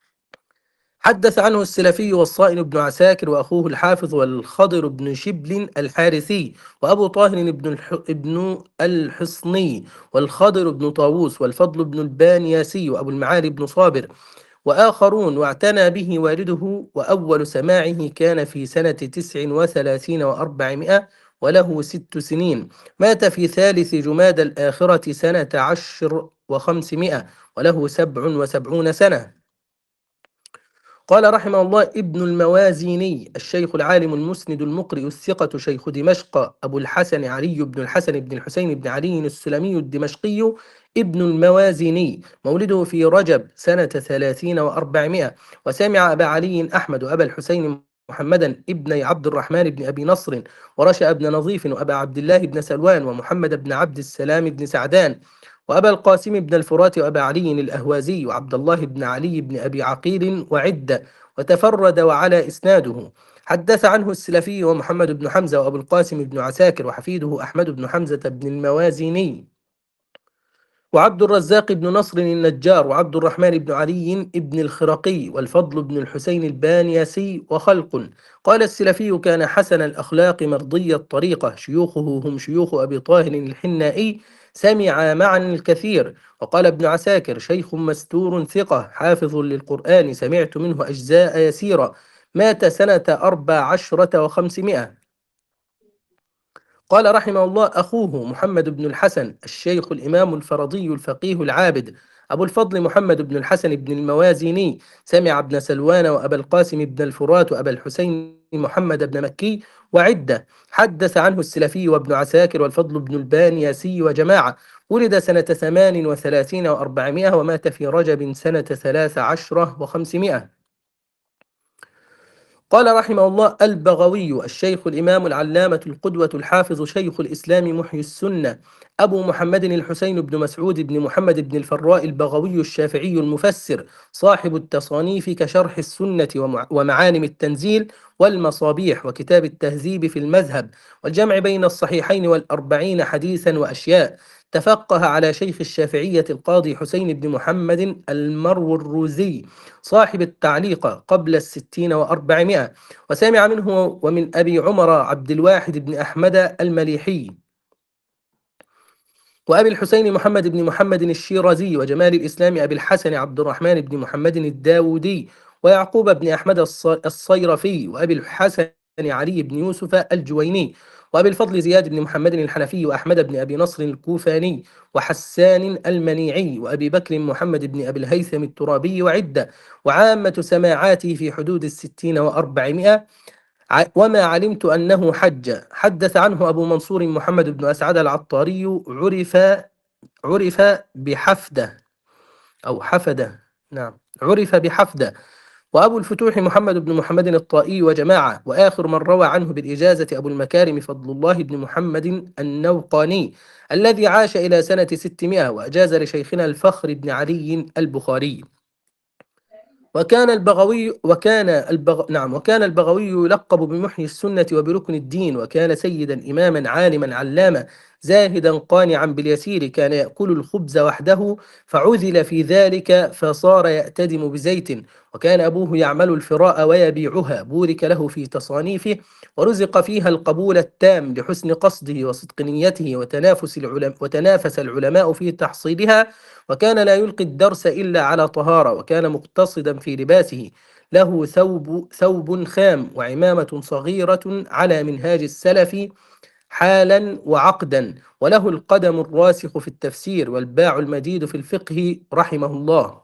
حدث عنه السلفي والصائن بن عساكر، وأخوه الحافظ، والخضر بن شبل الحارثي، وأبو طاهر بن, الح... ابن الحصني، والخضر بن طاووس، والفضل بن البانياسي، وأبو المعالي بن صابر، وآخرون، واعتنى به والده، وأول سماعه كان في سنة تسع وثلاثين وأربعمائة، وله ست سنين، مات في ثالث جماد الآخرة سنة عشر وخمسمائة، وله سبع وسبعون سنة. قال رحمه الله: ابن الموازيني الشيخ العالم المسند المقرئ الثقة شيخ دمشق أبو الحسن علي بن الحسن بن الحسين بن علي السلمي الدمشقي ابن الموازيني، مولده في رجب سنة ثلاثين وأربعمائة، وسمع أبا علي أحمد وأبا الحسين محمدا ابن عبد الرحمن بن أبي نصر، ورشا بن نظيف، وأبا عبد الله بن سلوان، ومحمد بن عبد السلام بن سعدان، وأبا القاسم بن الفرات، وأبا علي الأهوازي، وعبد الله بن علي بن أبي عقيل، وعدة، وتفرد وعلى إسناده. حدث عنه السلفي ومحمد بن حمزة وأبو القاسم بن عساكر، وحفيده أحمد بن حمزة بن الموازيني. وعبد الرزاق بن نصر النجار، وعبد الرحمن بن علي بن الخرقي، والفضل بن الحسين البانيسي، وخلق. قال السلفي: كان حسن الأخلاق مرضي الطريقة، شيوخه هم شيوخ أبي طاهر الحنائي، سمع معا الكثير. وقال ابن عساكر: شيخ مستور ثقة حافظ للقرآن، سمعت منه أجزاء يسيرة، مات سنة أربع عشرة وخمسمائة. قال رحمه الله: أخوه محمد بن الحسن الشيخ الإمام الفرضي الفقيه العابد أبو الفضل محمد بن الحسن بن الموازيني، سمع ابن سلوان وأبا القاسم بن الفرات وأبا الحسين محمد بن مكي وعدة. حدث عنه السلفي وابن عساكر والفضل بن البانياسي وجماعة. ولد سنة ثمان وثلاثين وأربعمائة، ومات في رجب سنة ثلاث عشرة وخمسمائة. قال رحمه الله: البغوي الشيخ الإمام العلامة القدوة الحافظ شيخ الإسلام محيي السنة أبو محمد الحسين بن مسعود بن محمد بن الفراء البغوي الشافعي المفسر، صاحب التصانيف كشرح السنة ومع- ومعالم التنزيل والمصابيح وكتاب التهذيب في المذهب والجمع بين الصحيحين والأربعين حديثا وأشياء. تفقه على شيخ الشافعية القاضي حسين بن محمد المروزي صاحب التعليق قبل الستين وأربعمائة، وسمع منه ومن أبي عمر عبد الواحد بن أحمد المليحي، وأبي الحسين محمد بن محمد الشيرازي، وجمال الإسلام أبي الحسن عبد الرحمن بن محمد الداودي، ويعقوب بن أحمد الص- الصيرفي، وأبي الحسن علي بن يوسف الجويني، وأبي الفضل زياد بن محمد الحنفي، وأحمد بن أبي نصر الكوفاني، وحسان المنيعي، وأبي بكر محمد بن أبي الهيثم الترابي وعدة. وعامة سماعاته في حدود الستين وأربعمائة. ع- وما علمت أنه حج. حدث عنه أبو منصور محمد بن أسعد العطاري، عرف عرف بحفدة أو حفدة، نعم، عرف بحفدة. وأبو الفتوح محمد بن محمد الطائي وجماعة. وآخر من روى عنه بالإجازة أبو المكارم فضل الله بن محمد النوقاني، الذي عاش إلى سنة ستمائة، وأجاز لشيخنا الفخر بن علي البخاري. وكان البغوي وكان البغ... نعم وكان البغوي يلقب بمحيي السنة وبركن الدين، وكان سيدا إماما عالما علاما زاهدا قانعا باليسير، كان يأكل الخبز وحده فعُذل في ذلك فصار يأتدم بزيت. وكان أبوه يعمل الفراء ويبيعها، بورك له في تصانيفه، ورزق فيها القبول التام لحسن قصده وصدق نيته، وتنافس العلماء وتنافس العلماء في تحصيلها. وكان لا يلقي الدرس إلا على طهارة، وكان مقتصدا في لباسه، له ثوب ثوب خام وعمامة صغيرة على منهاج السلف حالا وعقدا، وله القدم الراسخ في التفسير والباع المديد في الفقه رحمه الله.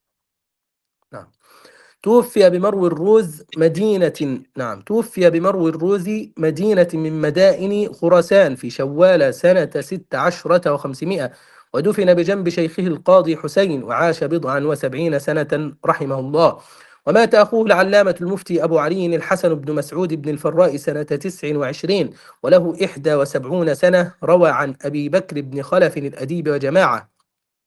نعم. توفي بمرو الروز مدينة نعم توفي بمرو الروز مدينة من مدائن خراسان في شوال سنة ست عشرة وخمسمائة، ودفن بجنب شيخه القاضي حسين، وعاش بضعا وسبعين سنة رحمه الله. ومات أخوه العلامة المفتي أبو علي الحسن بن مسعود بن الفراء سنة تسع وعشرين، وله إحدى وسبعون سنة. روى عن أبي بكر بن خلف الأديب وجماعة.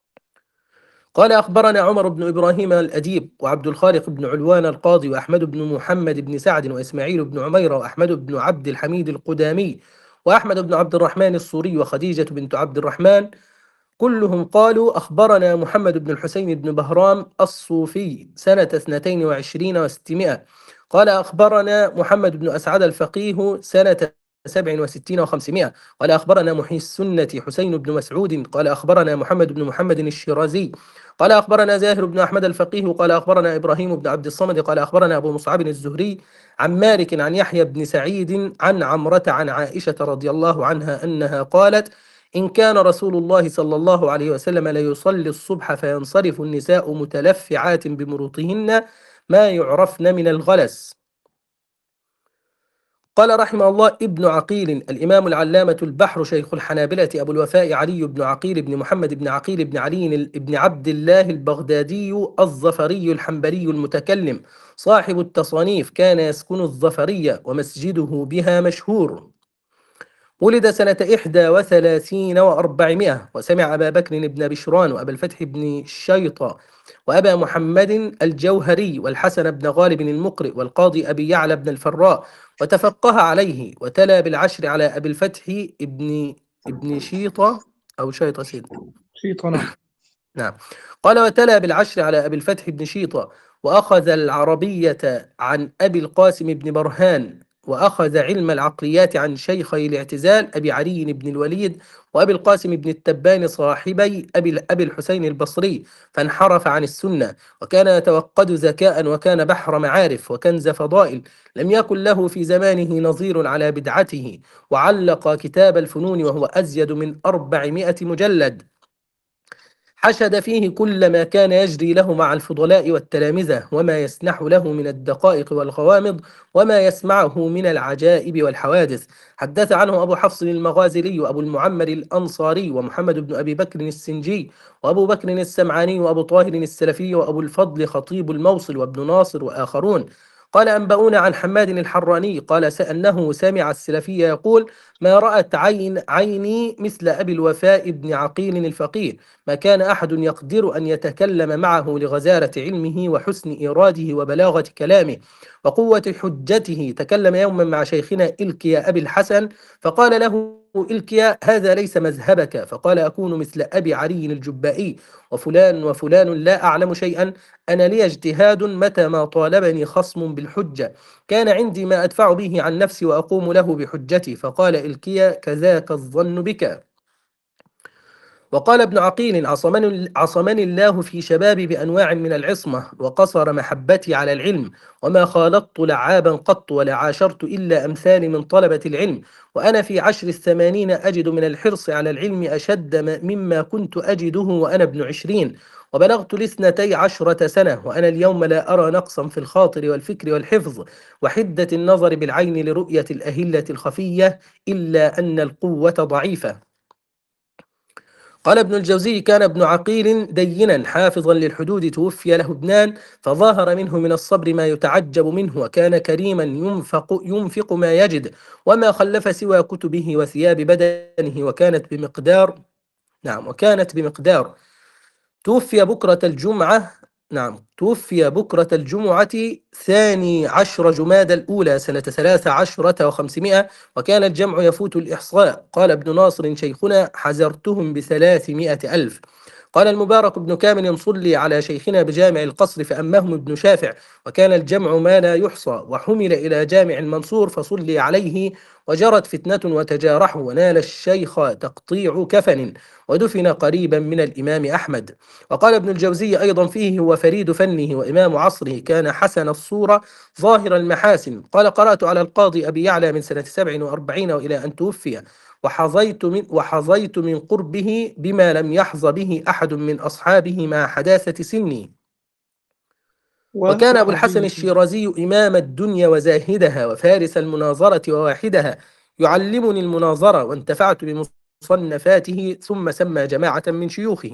قال أخبرنا عمر بن إبراهيم الأديب، وعبد الخالق بن علوان القاضي، وأحمد بن محمد بن سعد، وإسماعيل بن عميرة، وأحمد بن عبد الحميد القدامي، وأحمد بن عبد الرحمن الصوري، وخديجة بنت عبد الرحمن. كلهم قالوا أخبرنا محمد بن الحسين بن بهرام الصوفي سنة اثنتين وعشرين وستمائة. قال أخبرنا محمد بن أسعد الفقيه سنة سبع وستين وخمسمائة. قال أخبرنا محيي السنة حسين بن مسعود. قال أخبرنا محمد بن محمد الشيرازي. قال أخبرنا زاهر بن أحمد الفقيه. قال أخبرنا إبراهيم بن عبد الصمد. قال أخبرنا أبو مصعب الزهري عن مالك عن يحيى بن سعيد عن عمرة عن عائشة رضي الله عنها أنها قالت: إن كان رسول الله صلى الله عليه وسلم ليصلي الصبح فينصرف النساء متلفعات بمروطهن ما يعرفن من الغلس. قال رحمه الله: ابن عقيل الإمام العلامة البحر شيخ الحنابلة أبو الوفاء علي بن عقيل بن محمد بن عقيل بن علي بن عبد الله البغدادي الظفري الحنبلي المتكلم، صاحب التصانيف، كان يسكن الظفرية ومسجده بها مشهور. ولد سنة إحدى وثلاثين وأربعمائة، وسمع أبا بكر بن بشران، وأبا الفتح بن شيطة، وأبا محمد الجوهري، والحسن بن غالب المقرئ، والقاضي أبي يعلى بن الفراء، وتفقه عليه، وتلا بالعشر على أبي الفتح ابن ابن شيطة أو شيطة سيد شيطة نعم. نعم. قال وتلا بالعشر على أبي الفتح بن شيطة، وأخذ العربية عن أبي القاسم بن برهان، وأخذ علم العقليات عن شيخي الاعتزال أبي علي بن الوليد وأبي القاسم بن التبان صاحبي أبي أبي الحسين البصري، فانحرف عن السنة، وكان يتوقد ذكاء، وكان بحر معارف وكنز فضائل، لم يكن له في زمانه نظير على بدعته، وعلق كتاب الفنون وهو أزيد من أربعمائة مجلد، حشد فيه كل ما كان يجري له مع الفضلاء والتلامذة، وما يسنح له من الدقائق والغوامض، وما يسمعه من العجائب والحوادث. حدث عنه أبو حفص المغازلي وأبو المعمر الأنصاري ومحمد بن أبي بكر السنجي وأبو بكر السمعاني وأبو طاهر السلفي وأبو الفضل خطيب الموصل وابن ناصر وآخرون. قال أنبؤون عن حماد الحراني قال أنه سمع السلفي يقول: ما رأت عين عيني مثل أبي الوفاء بن عقيل الفقيه، ما كان أحد يقدر أن يتكلم معه لغزارة علمه وحسن إيراده وبلاغة كلامه وقوة حجته. تكلم يوما مع شيخنا إلكيا أبي الحسن فقال له إلكيا: هذا ليس مذهبك. فقال: أكون مثل أبي علي الجبائي وفلان وفلان لا أعلم شيئا، أنا لي اجتهاد متى ما طالبني خصم بالحجة كان عندي ما أدفع به عن نفسي وأقوم له بحجتي. فقال إلكيا: كذاك الظن بك. وقال ابن عقيل: عصمني, عصمني الله في شبابي بأنواع من العصمة، وقصر محبتي على العلم، وما خالطت لعابا قط ولا عاشرت إلا أمثالي من طلبة العلم، وأنا في عشر الثمانين أجد من الحرص على العلم أشد مما كنت أجده وأنا ابن عشرين، وبلغت لاثنتي عشرة سنة، وأنا اليوم لا أرى نقصا في الخاطر والفكر والحفظ وحدة النظر بالعين لرؤية الأهلة الخفية، إلا أن القوة ضعيفة. قال ابن الجوزي: كان ابن عقيل دينا حافظا للحدود، توفي له ابنان، فظاهر منه من الصبر ما يتعجب منه، وكان كريما ينفق, ينفق ما يجد، وما خلف سوى كتبه وثياب بدنه، وكانت بمقدار نعم وكانت بمقدار توفي بكرة الجمعة نعم توفي بكرة الجمعة ثاني عشر جماد الأولى سنة ثلاث عشرة وخمسمائة، وكان الجمع يفوت الإحصاء. قال ابن ناصر شيخنا: حزرتهم بثلاثمائة ألف. قال المبارك بن كامل: صلي على شيخنا بجامع القصر فأمهم ابن شافع، وكان الجمع ما لا يحصى، وحمل إلى جامع المنصور فصلي عليه، وجرت فتنة وتجارحوا، ونال الشيخ تقطيع كفن، ودفن قريبا من الإمام أحمد. وقال ابن الجوزي أيضا فيه: هو فريد فنه وإمام عصره، كان حسن الصورة ظاهر المحاسن. قال: قرأت على القاضي أبي يعلى من سنة سبع وأربعين وإلى أن توفي، وحظيت من, وحظيت من قربه بما لم يحظ به أحد من أصحابه مع حداثة سني. وكان أبو الحسن الشيرازي إمام الدنيا وزاهدها وفارس المناظرة وواحدها، يعلمني المناظرة، وانتفعت بمصنفاته. ثم سمى جماعة من شيوخه.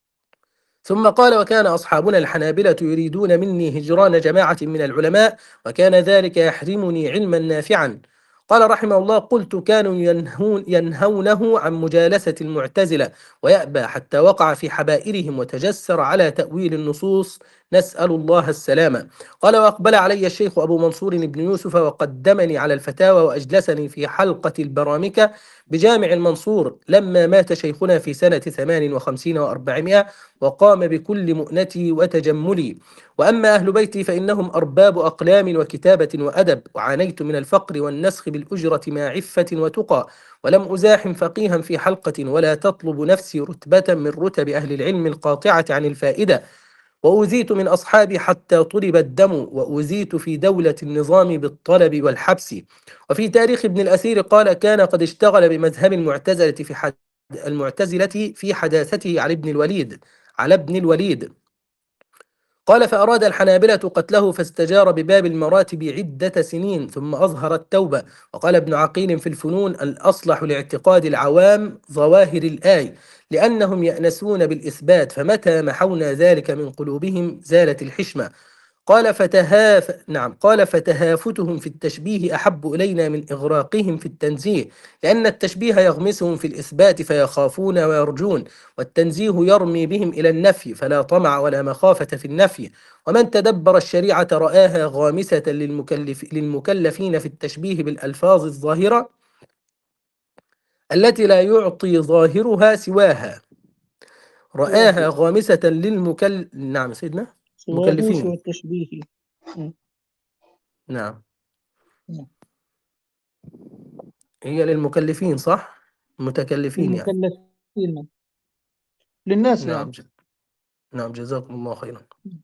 ثم قال: وكان أصحابنا الحنابلة يريدون مني هجران جماعة من العلماء، وكان ذلك يحرمني علما نافعا. قال رحمه الله: قلت: كانوا ينهون ينهونه عن مجالسة المعتزلة، ويأبى حتى وقع في حبائرهم وتجسر على تأويل النصوص، نسأل الله السلامة. قال: وأقبل علي الشيخ أبو منصور بن يوسف وقدمني على الفتاوى، وأجلسني في حلقة البرامكة بجامع المنصور لما مات شيخنا في سنة ثمان وخمسين وأربعمائة، وقام بكل مؤنتي وتجملي. وأما أهل بيتي فإنهم أرباب أقلام وكتابة وأدب، وعانيت من الفقر والنسخ بالأجرة مع عفة وتقى، ولم أزاحم فقيها في حلقة، ولا تطلب نفسي رتبة من رتب أهل العلم القاطعة عن الفائدة، وأوذيت من أصحابي حتى طلب الدم، وأوذيت في دولة النظام بالطلب والحبس. وفي تاريخ ابن الأثير قال: كان قد اشتغل بمذهب المعتزلة في حد المعتزلة في حداثته على ابن الوليد على ابن الوليد قال: فأراد الحنابلة قتله، فاستجار بباب المراتب عدة سنين، ثم أظهر التوبة. وقال ابن عقيل في الفنون: الأصلح لاعتقاد العوام ظواهر الآي، لأنهم يأنسون بالإثبات، فمتى محونا ذلك من قلوبهم زالت الحشمة. قال فتهاف نعم قال فتهافتهم في التشبيه أحب إلينا من إغراقهم في التنزيه، لأن التشبيه يغمسهم في الإثبات فيخافون ويرجون، والتنزيه يرمي بهم إلى النفي فلا طمع ولا مخافة في النفي. ومن تدبر الشريعة رآها غامسة للمكلف للمكلفين في التشبيه بالألفاظ الظاهرة التي لا يعطي ظاهرها سواها. رآها غامسة للمكل نعم سيدنا سواهوش المكلفين والتشبيه. م. نعم نعم. هي للمكلفين صح؟ متكلفين يعني. للمكلفين، للناس نعم يعني. ج... نعم جزاكم الله خيرا. م.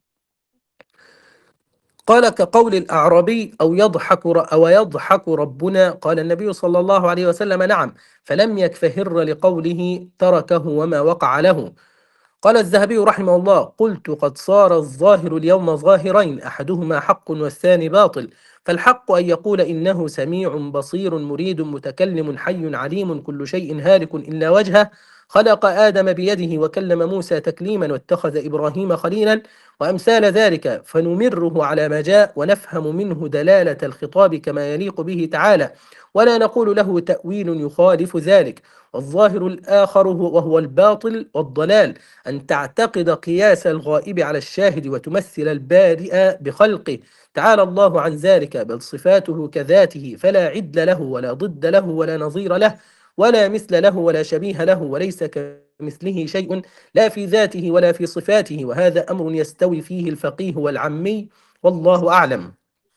قال كقول الأعرابي أو يضحك ر... أو يضحك ربنا. قال النبي صلى الله عليه وسلم نعم، فلم يكفهر لقوله تركه وما وقع له. قال الذهبي رحمه الله قلت قد صار الظاهر اليوم ظاهرين، أحدهما حق والثاني باطل. فالحق أن يقول إنه سميع بصير مريد متكلم حي عليم كل شيء هالك إلا وجهه، خلق آدم بيده وكلم موسى تكليما واتخذ إبراهيم خليلا وأمثال ذلك، فنمره على ما جاء ونفهم منه دلالة الخطاب كما يليق به تعالى، ولا نقول له تأويل يخالف ذلك. والظاهر الآخر هو وهو الباطل والضلال، أن تعتقد قياس الغائب على الشاهد وتمثل البارئ بخلقه، تعالى الله عن ذلك، بل صفاته كذاته فلا عدل له ولا ضد له ولا نظير له ولا مثل له ولا شبيه له، وليس كمثله شيء لا في ذاته ولا في صفاته، وهذا أمر يستوي فيه الفقيه والعمي، والله أعلم.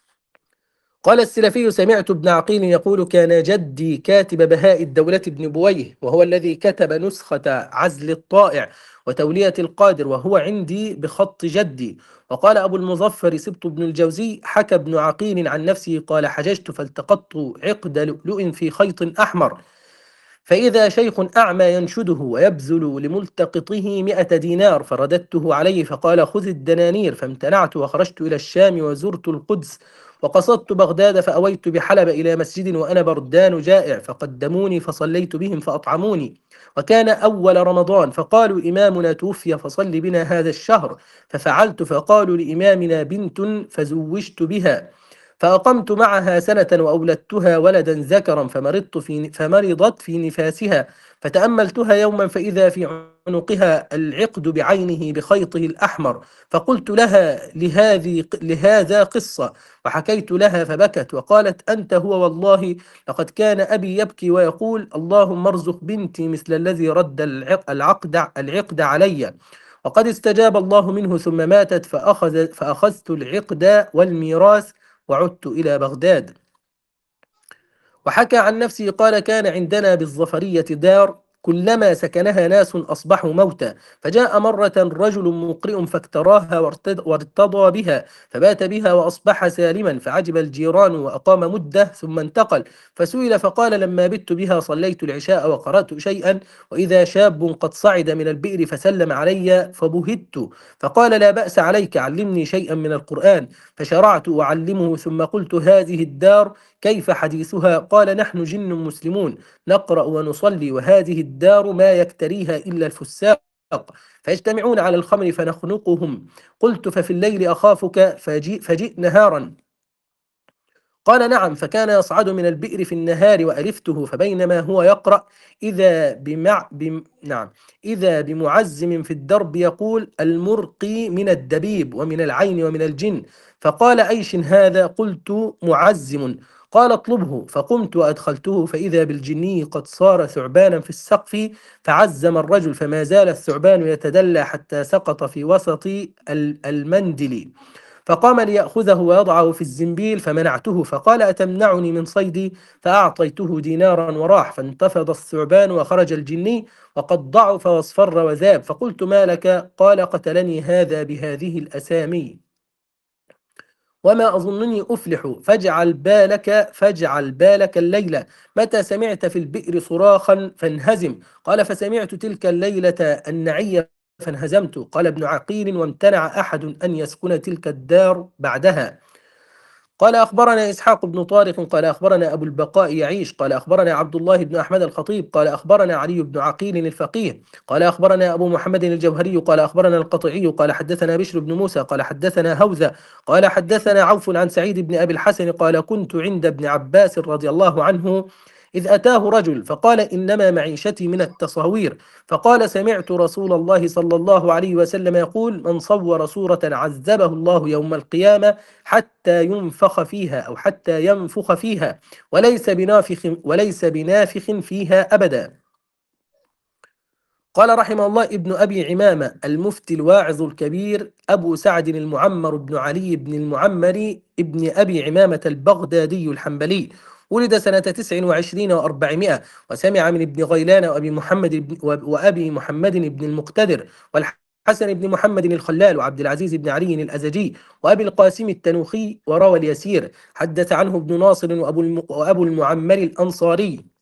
قال السلفي سمعت ابن عقيل يقول كان جدي كاتب بهاء الدولة بن بويه، وهو الذي كتب نسخة عزل الطائع وتولية القادر، وهو عندي بخط جدي. وقال أبو المظفر سبط بن الجوزي حكى ابن عقيل عن نفسه قال حججت فالتقطت عقد لؤلؤ في خيط أحمر، فإذا شيخ أعمى ينشده ويبذل لملتقطه مئة دينار، فرددته عليه فقال خذ الدنانير، فامتنعت وخرجت إلى الشام وزرت القدس وقصدت بغداد، فأويت بحلب إلى مسجد وأنا بردان جائع، فقدموني فصليت بهم فأطعموني، وكان أول رمضان، فقالوا إمامنا توفي فصل بنا هذا الشهر، ففعلت، فقالوا لإمامنا بنت فزوجت بها، فأقمت معها سنة وأولدتها ولدا ذكرا، فمرضت في فمرضت في نفاسها، فتأملتها يوما فإذا في عنقها العقد بعينه بخيطه الأحمر، فقلت لها لهذه لهذا قصة، وحكيت لها فبكت وقالت أنت هو والله لقد كان أبي يبكي ويقول اللهم ارزق بنتي مثل الذي رد العق- العقد العقد علي، وقد استجاب الله منه ثم ماتت، فأخذ فأخذت العقد والميراث وعدت إلى بغداد. وحكى عن نفسه قال كان عندنا بالظفرية دار كلما سكنها ناس أصبحوا موتى، فجاء مرة رجل مقرئ فاكتراها وارتد- وارتضى بها، فبات بها وأصبح سالما، فعجب الجيران وأقام مدة ثم انتقل، فسئل فقال لما بت بها صليت العشاء وقرأت شيئا، وإذا شاب قد صعد من البئر فسلم علي فبهت، فقال لا بأس عليك علمني شيئا من القرآن، فشرعت أعلمه، ثم قلت هذه الدار كيف حديثها؟ قال نحن جن مسلمون نقرأ ونصلي، وهذه الدار ما يكتريها إلا الفساق، فيجتمعون على الخمر فنخنقهم. قلت ففي الليل أخافك فجئ, فجئ نهارا؟ قال نعم، فكان يصعد من البئر في النهار وألفته، فبينما هو يقرأ إذا بمع بم نعم إذا بمعزم في الدرب يقول المرقي من الدبيب ومن العين ومن الجن، فقال أيش هذا؟ قلت معزم، قال اطلبه، فقمت وأدخلته فإذا بالجني قد صار ثعبانا في السقف، فعزم الرجل فما زال الثعبان يتدلى حتى سقط في وسط المندل، فقام ليأخذه ويضعه في الزنبيل، فمنعته، فقال أتمنعني من صيدي؟ فأعطيته دينارا وراح، فانتفض الثعبان وخرج الجني وقد ضعف واصفر وذاب، فقلت ما لك؟ قال قتلني هذا بهذه الأسامي وما أظنني أفلح، فاجعل بالك فاجعل بالك الليلة، متى سمعت في البئر صراخا فانهزم، قال فسمعت تلك الليلة النعي فانهزمت. قال ابن عقيل وامتنع أحد أن يسكن تلك الدار بعدها. قال أخبرنا إسحاق بن طارق قال أخبرنا أبو البقاء يعيش قال أخبرنا عبد الله بن أحمد الخطيب قال أخبرنا علي بن عقيل الفقيه قال أخبرنا أبو محمد الجوهري قال أخبرنا القطعي قال حدثنا بشر بن موسى قال حدثنا هوذا قال حدثنا عوف عن سعيد بن أبي الحسن قال كنت عند ابن عباس رضي الله عنه إذ أتاه رجل فقال إنما معيشتي من التصاوير، فقال سمعت رسول الله صلى الله عليه وسلم يقول من صور صورة عذبه الله يوم القيامة حتى ينفخ فيها أو حتى ينفخ فيها وليس بنافخ وليس بنافخ فيها أبدا. قال رحمه الله ابن أبي عمامة المفتي الواعظ الكبير أبو سعد المعمر بن علي بن المعمر ابن أبي عمامة البغدادي الحنبلي، ولد سنة تسع وعشرين وأربعمائة، وسمع من ابن غيلان وأبي محمد بن وأبي محمد بن المقتدر والحسن بن محمد الخلال وعبد العزيز بن علي الأزجي وأبي القاسم التنوخي، وروى اليسير. حدث عنه ابن ناصر وأبو الم- وأبو المعمر الأنصاري.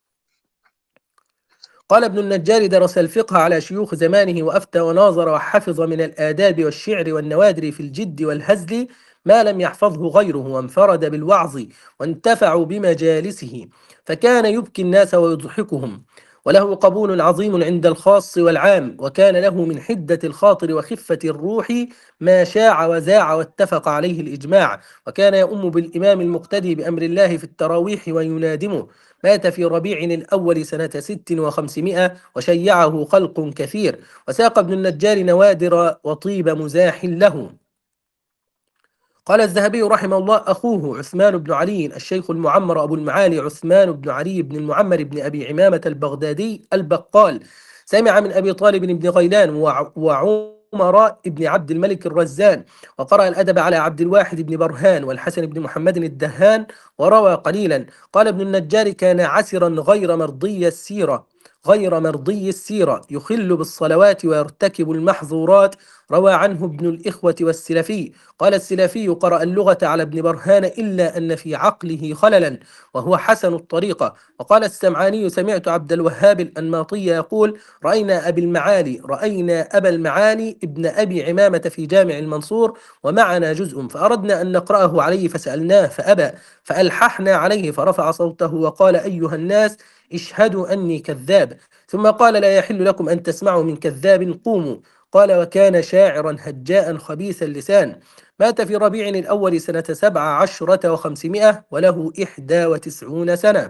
قال ابن النجار درس الفقه على شيوخ زمانه وأفتى وناظر وحفظ من الآداب والشعر والنوادر في الجد والهزل ما لم يحفظه غيره، وانفرد بالوعظ وانتفعوا بمجالسه، فكان يبكي الناس ويضحكهم، وله قبول عظيم عند الخاص والعام، وكان له من حدة الخاطر وخفة الروح ما شاع وزاع واتفق عليه الإجماع، وكان يؤم بالإمام المقتدي بأمر الله في التراويح وينادمه. مات في ربيع الأول سنة ست وخمسمائة، وشيعه خلق كثير، وساق ابن النجار نوادر وطيب مزاح له. قال الذهبي رحمه الله أخوه عثمان بن علي الشيخ المعمر أبو المعالي عثمان بن علي بن المعمر بن أبي عمامة البغدادي البقال، سمع من أبي طالب بن غيلان وع- وعمر بن عبد الملك الرزان، وقرأ الأدب على عبد الواحد بن برهان والحسن بن محمد الدهان، وروى قليلا. قال ابن النجار كان عسرا غير مرضي السيرة غير مرضي السيرة يخل بالصلوات ويرتكب المحظورات. روى عنه ابن الإخوة والسلفي. قال السلفي قرأ اللغة على ابن برهان إلا أن في عقله خللا وهو حسن الطريقة. وقال السمعاني سمعت عبد الوهاب الأنماطي يقول رأينا أبي المعالي رأينا أبا المعالي ابن أبي عمامة في جامع المنصور ومعنا جزء، فأردنا أن نقرأه عليه فسألناه فأبى، فألححنا عليه فرفع صوته وقال أيها الناس اشهدوا أني كذاب، ثم قال لا يحل لكم أن تسمعوا من كذاب قوموا. قال وكان شاعرا هجاء خبيث اللسان. مات في ربيع الأول سنة سبع عشرة وخمسمائة وله إحدى وتسعون سنة.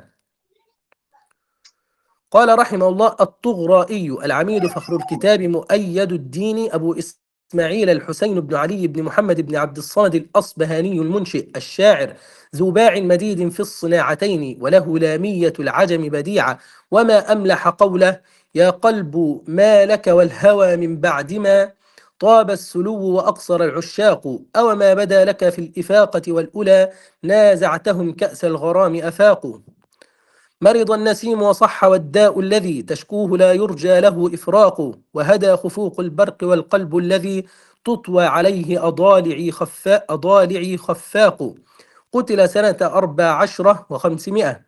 قال رحمه الله الطغرائي العميد فخر الكتاب مؤيد الدين أبو إسماعيل الحسين بن علي بن محمد بن عبد الصمد الأصبهاني المنشئ الشاعر ذو باع مديد في الصناعتين، وله لامية العجم بديعة، وما أملح قوله يا قلب ما لك والهوى من بعد ما طاب السلو وأقصر العشاق، أو ما بدا لك في الإفاقة والأولى نازعتهم كأس الغرام أفاقوا. مرض النسيم وصح والداء الذي تشكوه لا يرجى له إفراق، وهدى خفوق البرق والقلب الذي تطوى عليه أضالعي خفاء أضالعي خفاق. قتل سنة أربع عشرة وخمسمائة.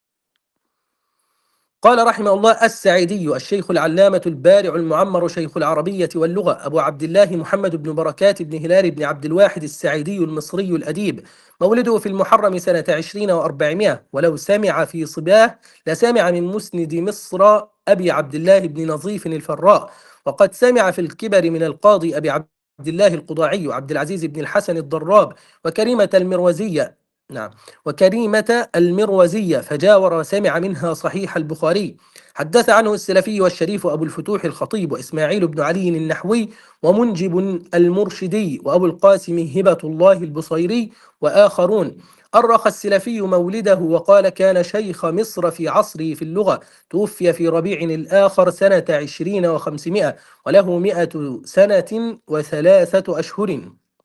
قال رحمه الله السعيدي الشيخ العلامة البارع المعمر شيخ العربية واللغة أبو عبد الله محمد بن بركات بن هلال بن عبد الواحد السعيدي المصري الأديب، مولده في المحرم سنة عشرين وأربعمائة، ولو سمع في صباه لسمع من مسند مصر أبي عبد الله بن نظيف الفراء، وقد سمع في الكبر من القاضي أبي عبد الله القضاعي وعبد العزيز بن الحسن الضراب وكريمة المروزية نعم وكريمة المروزية، فجاور وسمع منها صحيح البخاري. حدث عنه السلفي والشريف أبو الفتوح الخطيب وإسماعيل بن علي النحوي ومنجب المرشدي وأبو القاسم هبة الله البصيري وآخرون. أرخ السلفي مولده وقال كان شيخ مصر في عصره في اللغة، توفي في ربيع الآخر سنة عشرين وخمسمائة وله مئة سنة وثلاثة أشهر.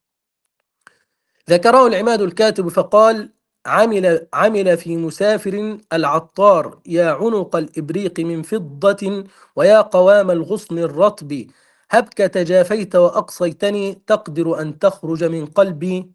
ذكره العماد الكاتب فقال عمل عمل في مسافر العطار يا عنق الإبريق من فضة ويا قوام الغصن الرطب، هبك تجافيت وأقصيتني تقدر أن تخرج من قلبي.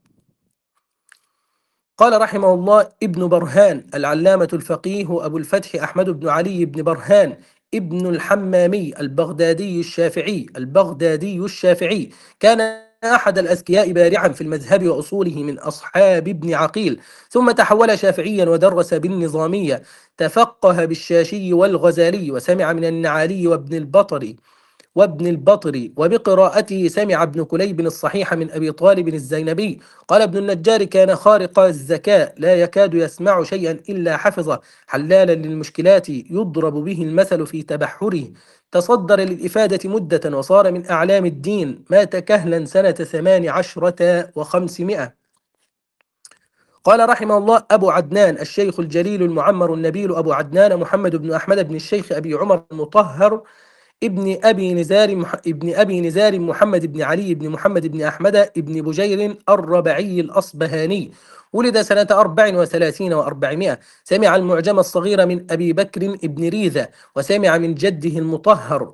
قال رحمه الله ابن برهان العلامة الفقيه أبو الفتح أحمد بن علي بن برهان ابن الحمامي البغدادي الشافعي البغدادي الشافعي كان أحد الأذكياء بارعا في المذهب وأصوله من أصحاب ابن عقيل، ثم تحول شافعيا ودرس بالنظامية، تفقه بالشاشي والغزالي وسمع من النعالي وابن البطري وابن البطري، وبقراءته سمع ابن كليب الصحيح من أبي طالب الزينبي. قال ابن النجار كان خارق الذكاء لا يكاد يسمع شيئا إلا حفظه، حلالا للمشكلات يضرب به المثل في تبحره، تصدر للإفادة مدة وصار من أعلام الدين. مات كهلا سنة ثمان عشرة وخمسمائة. قال رحمه الله أبو عدنان الشيخ الجليل المعمر النبيل أبو عدنان محمد بن أحمد بن الشيخ أبي عمر المطهر ابن أبي نزار مح... ابن أبي نزار محمد بن علي بن محمد بن أحمد بن بجير الربعي الأصبهاني، ولد سنة أربع وثلاثين وأربعمائة. سمع المعجم الصغير من أبي بكر بن ريذة، وسمع من جده المطهر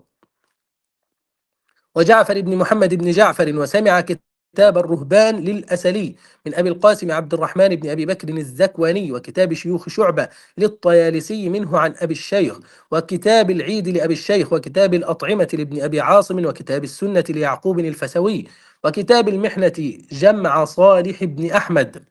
وجعفر بن محمد بن جعفر، وسمع كتاب الرهبان للأسلي من أبي القاسم عبد الرحمن بن أبي بكر الزكواني، وكتاب شيوخ شعبة للطيالسي منه عن أبي الشيخ، وكتاب العيد لأبي الشيخ، وكتاب الأطعمة لابن أبي عاصم، وكتاب السنة ليعقوب الفسوي، وكتاب المحنة جمع صالح بن أحمد.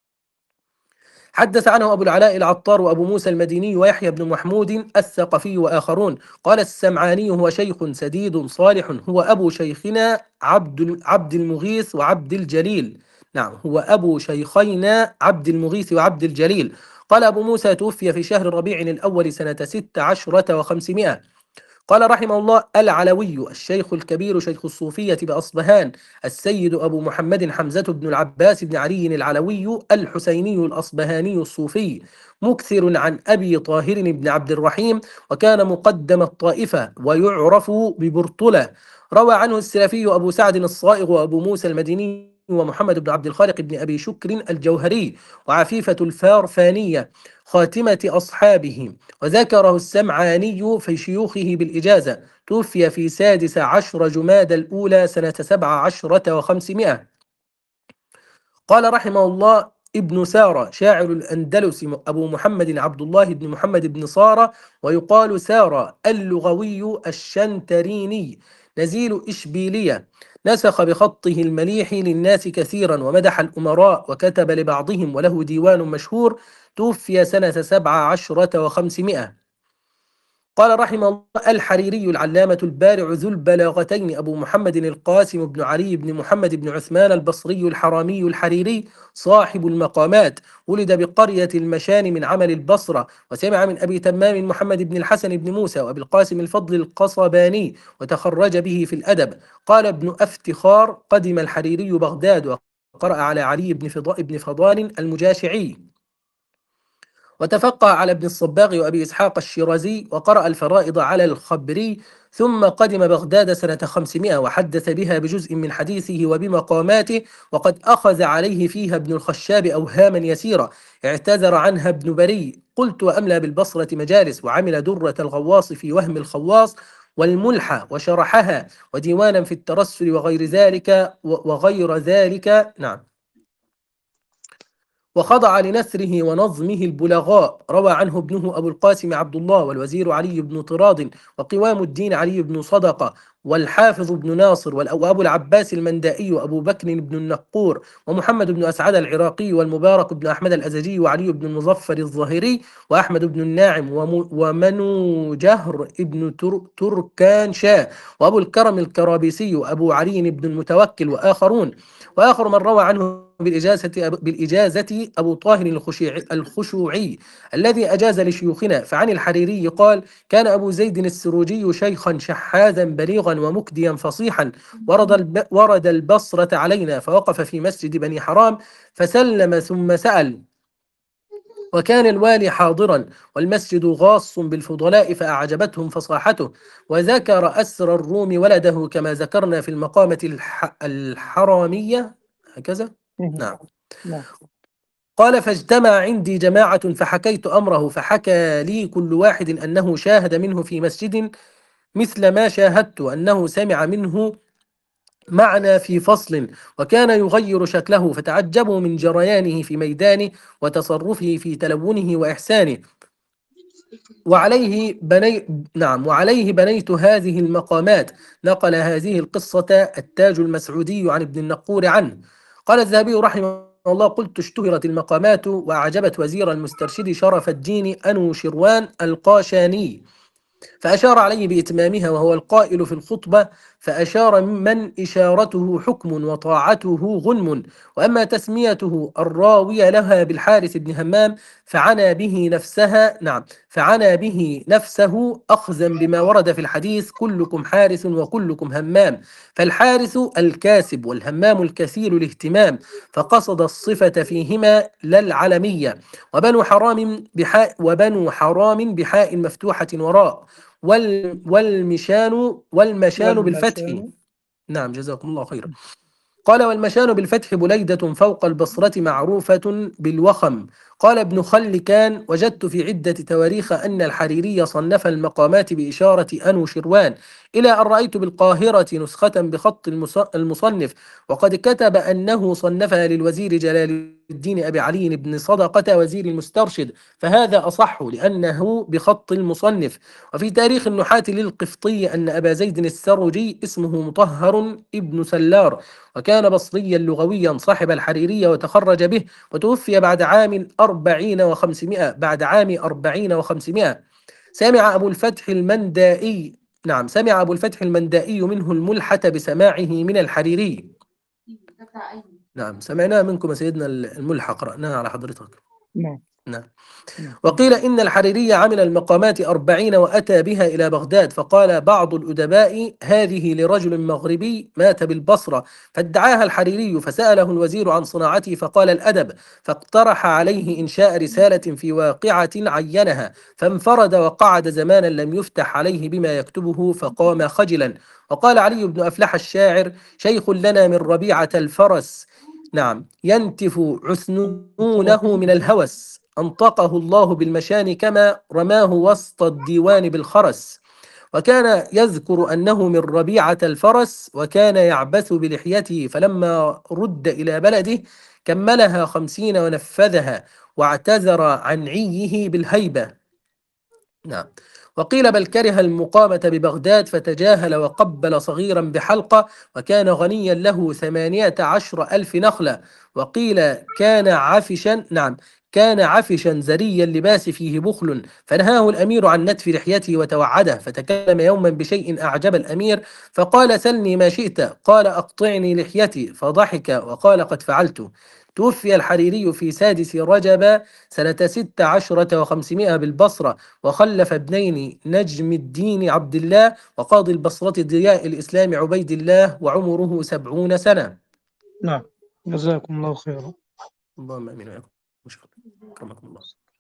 حدث عنه أبو العلاء العطار وأبو موسى المديني ويحيى بن محمود الثقفي وآخرون. قال السمعاني: هو شيخ سديد صالح، هو أبو شيخنا عبد عبد المغيث وعبد الجليل. نعم، هو أبو شيخينا عبد المغيث وعبد الجليل. قال أبو موسى: توفي في شهر ربيع الأول سنة ست عشرة وخمسمائة. قال رحمه الله: العلوي الشيخ الكبير شيخ الصوفية بأصبهان، السيد أبو محمد حمزة بن العباس بن علي العلوي الحسيني الأصبهاني الصوفي، مكثر عن أبي طاهر بن عبد الرحيم، وكان مقدم الطائفة ويعرف ببرطلة. روى عنه السلفي أبو سعد الصائغ وأبو موسى المديني ومحمد بن عبد الخالق بن أبي شكر الجوهري وعفيفة الفارفانية خاتمة أصحابه. وذكره السمعاني في شيوخه بالإجازة. توفي في سادس عشر جماد الأولى سنة سبع عشرة وخمسمائة. قال رحمه الله: ابن سارة شاعر الأندلس أبو محمد عبد الله بن محمد بن صارة، ويقال سارة، اللغوي الشنتريني، نزيل إشبيلية، نسخ بخطه المليح للناس كثيرا، ومدح الأمراء، وكتب لبعضهم، وله ديوان مشهور. توفي سنة سبع عشرة وخمسمائة. قال رحمه الله: الحريري العلامة البارع ذو البلاغتين أبو محمد القاسم بن علي بن محمد بن عثمان البصري الحرامي الحريري صاحب المقامات، ولد بقرية المشان من عمل البصرة، وسمع من أبي تمام محمد بن الحسن بن موسى وأبي القاسم الفضل القصباني، وتخرج به في الأدب. قال ابن أفتخار: قدم الحريري بغداد وقرأ على علي بن فض- بن فضال المجاشعي، وتفقه على ابن الصباغ وأبي إسحاق الشيرازي، وقرأ الفرائض على الخبري، ثم قدم بغداد سنة خمسمائة، وحدث بها بجزء من حديثه وبمقاماته، وقد أخذ عليه فيها ابن الخشاب أوهاما يسيرة اعتذر عنها ابن بري. قلت: وأملى بالبصرة مجالس، وعمل درة الغواص في وهم الخواص والملحة وشرحها، وديوانا في الترسل وغير ذلك وغير ذلك نعم وخضع لنثره ونظمه البلغاء. روى عنه ابنه أبو القاسم عبد الله، والوزير علي بن طراد، وقوام الدين علي بن صدقة، والحافظ بن ناصر، وأبو العباس المندائي، وأبو بكر بن النقور، ومحمد بن أسعد العراقي، والمبارك بن أحمد الأزجي، وعلي بن المظفر الظاهري، وأحمد بن الناعم، ومنو جهر بن تر تركان شاه، وأبو الكرم الكرابيسي، وأبو علي بن المتوكل، وآخرون. وآخر من روى عنه بالإجازة, بالإجازة أبو طاهر الخشيعي, الخشوعي الذي أجاز لشيوخنا. فعن الحريري قال: كان أبو زيد السروجي شيخا شحاذا بليغا ومكديا فصيحا، ورد, الب ورد البصرة علينا، فوقف في مسجد بني حرام فسلم ثم سأل، وكان الوالي حاضرا، والمسجد غاص بالفضلاء فأعجبتهم فصاحته. وذكر أسر الروم ولده كما ذكرنا في المقامة الح الحرامية هكذا. نعم. نعم. قال: فاجتمع عندي جماعة فحكيت أمره، فحكى لي كل واحد أنه شاهد منه في مسجد مثل ما شاهدت، أنه سمع منه معنا في فصل، وكان يغير شكله، فتعجبوا من جريانه في ميدانه وتصرفه في تلونه وإحسانه. وعليه بني نعم وعليه بنيت هذه المقامات. نقل هذه القصة التاج المسعودي عن ابن النقور عنه. قال الذهبي رحمه الله: قلت: اشتهرت المقامات وأعجبت وزير المسترشد شرف الدين أنو شروان القاشاني، فأشار عليه بإتمامها، وهو القائل في الخطبة: فأشار من إشارته حكم وطاعته غنم. وأما تسميته الراوية لها بالحارث بن همام فعنى به نفسها نعم فعنى به نفسه أخذا بما ورد في الحديث: كلكم حارث وكلكم همام، فالحارث الكاسب والهمام الكثير الاهتمام، فقصد الصفة فيهما لا العلمية. وبنو حرام بحاء وبنو حرام بحاء مفتوحة وراء، وال والمشان والمشان بالفتح. والمشان. نعم جزاكم الله خيرا. قال والمشان بالفتح بليدة فوق البصرة معروفة بالوخم. قال ابن خلكان وجدت في عدة تواريخ أن الحريري صنف المقامات بإشارة أنو شروان، إلى أن رأيت بالقاهرة نسخة بخط المص- المصنف، وقد كتب أنه صنفها للوزير جلال الدين أبي علي بن صدقة وزير المسترشد، فهذا أصح لأنه بخط المصنف. وفي تاريخ النحاة للقفطي أن أبا زيد السرجي اسمه مطهر ابن سلار، وكان بصريا لغويا صاحب الحريرية وتخرج به، وتوفي بعد عام أربعين وخمسمائة بعد عام أربعين وخمسمائة. سمع أبو الفتح المندائي نعم سمع أبو الفتح المندائي منه الملحة بسماعه من الحريري. نعم سمعناه منكم يا سيدنا الملحة، قرأناها على حضرتك. نعم. نعم. نعم. وقيل إن الحريري عمل المقامات أربعين وأتى بها إلى بغداد، فقال بعض الأدباء هذه لرجل مغربي مات بالبصرة، فادعاها الحريري، فسأله الوزير عن صناعته فقال الأدب، فاقترح عليه إنشاء رسالة في واقعة عينها، فانفرد وقعد زمانا لم يفتح عليه بما يكتبه فقام خجلا. وقال علي بن أفلح الشاعر شيخ لنا من ربيعة الفرس، نعم ينتف عثنونه من الهوس، أنطقه الله بالمشان كما رماه وسط الديوان بالخرس. وكان يذكر أنه من ربيعة الفرس، وكان يعبث بلحيته، فلما رد إلى بلده كملها خمسين ونفذها، واعتذر عن عيه بالهيبة. نعم. وقيل بل كره المقامة ببغداد فتجاهل وقبل صغيرا بحلقة، وكان غنيا له ثمانية عشر ألف نخلة. وقيل كان عفشا نعم كان عفشا زري اللباس فيه بخل، فنهاه الأمير عن نتف لحيته وتوعده، فتكلم يوما بشيء أعجب الأمير، فقال سلني ما شئت، قال أقطعني لحيتي، فضحك وقال قد فعلت. توفي الحريري في سادس رجب سنة ست عشرة وخمسمائة بالبصرة، وخلف ابنين نجم الدين عبد الله وقاضي البصرة ضياء الإسلام عبيد الله، وعمره سبعون سنة. نعم جزاكم الله خيرا. اللهم آمين وإياكم. أكرمكم الله.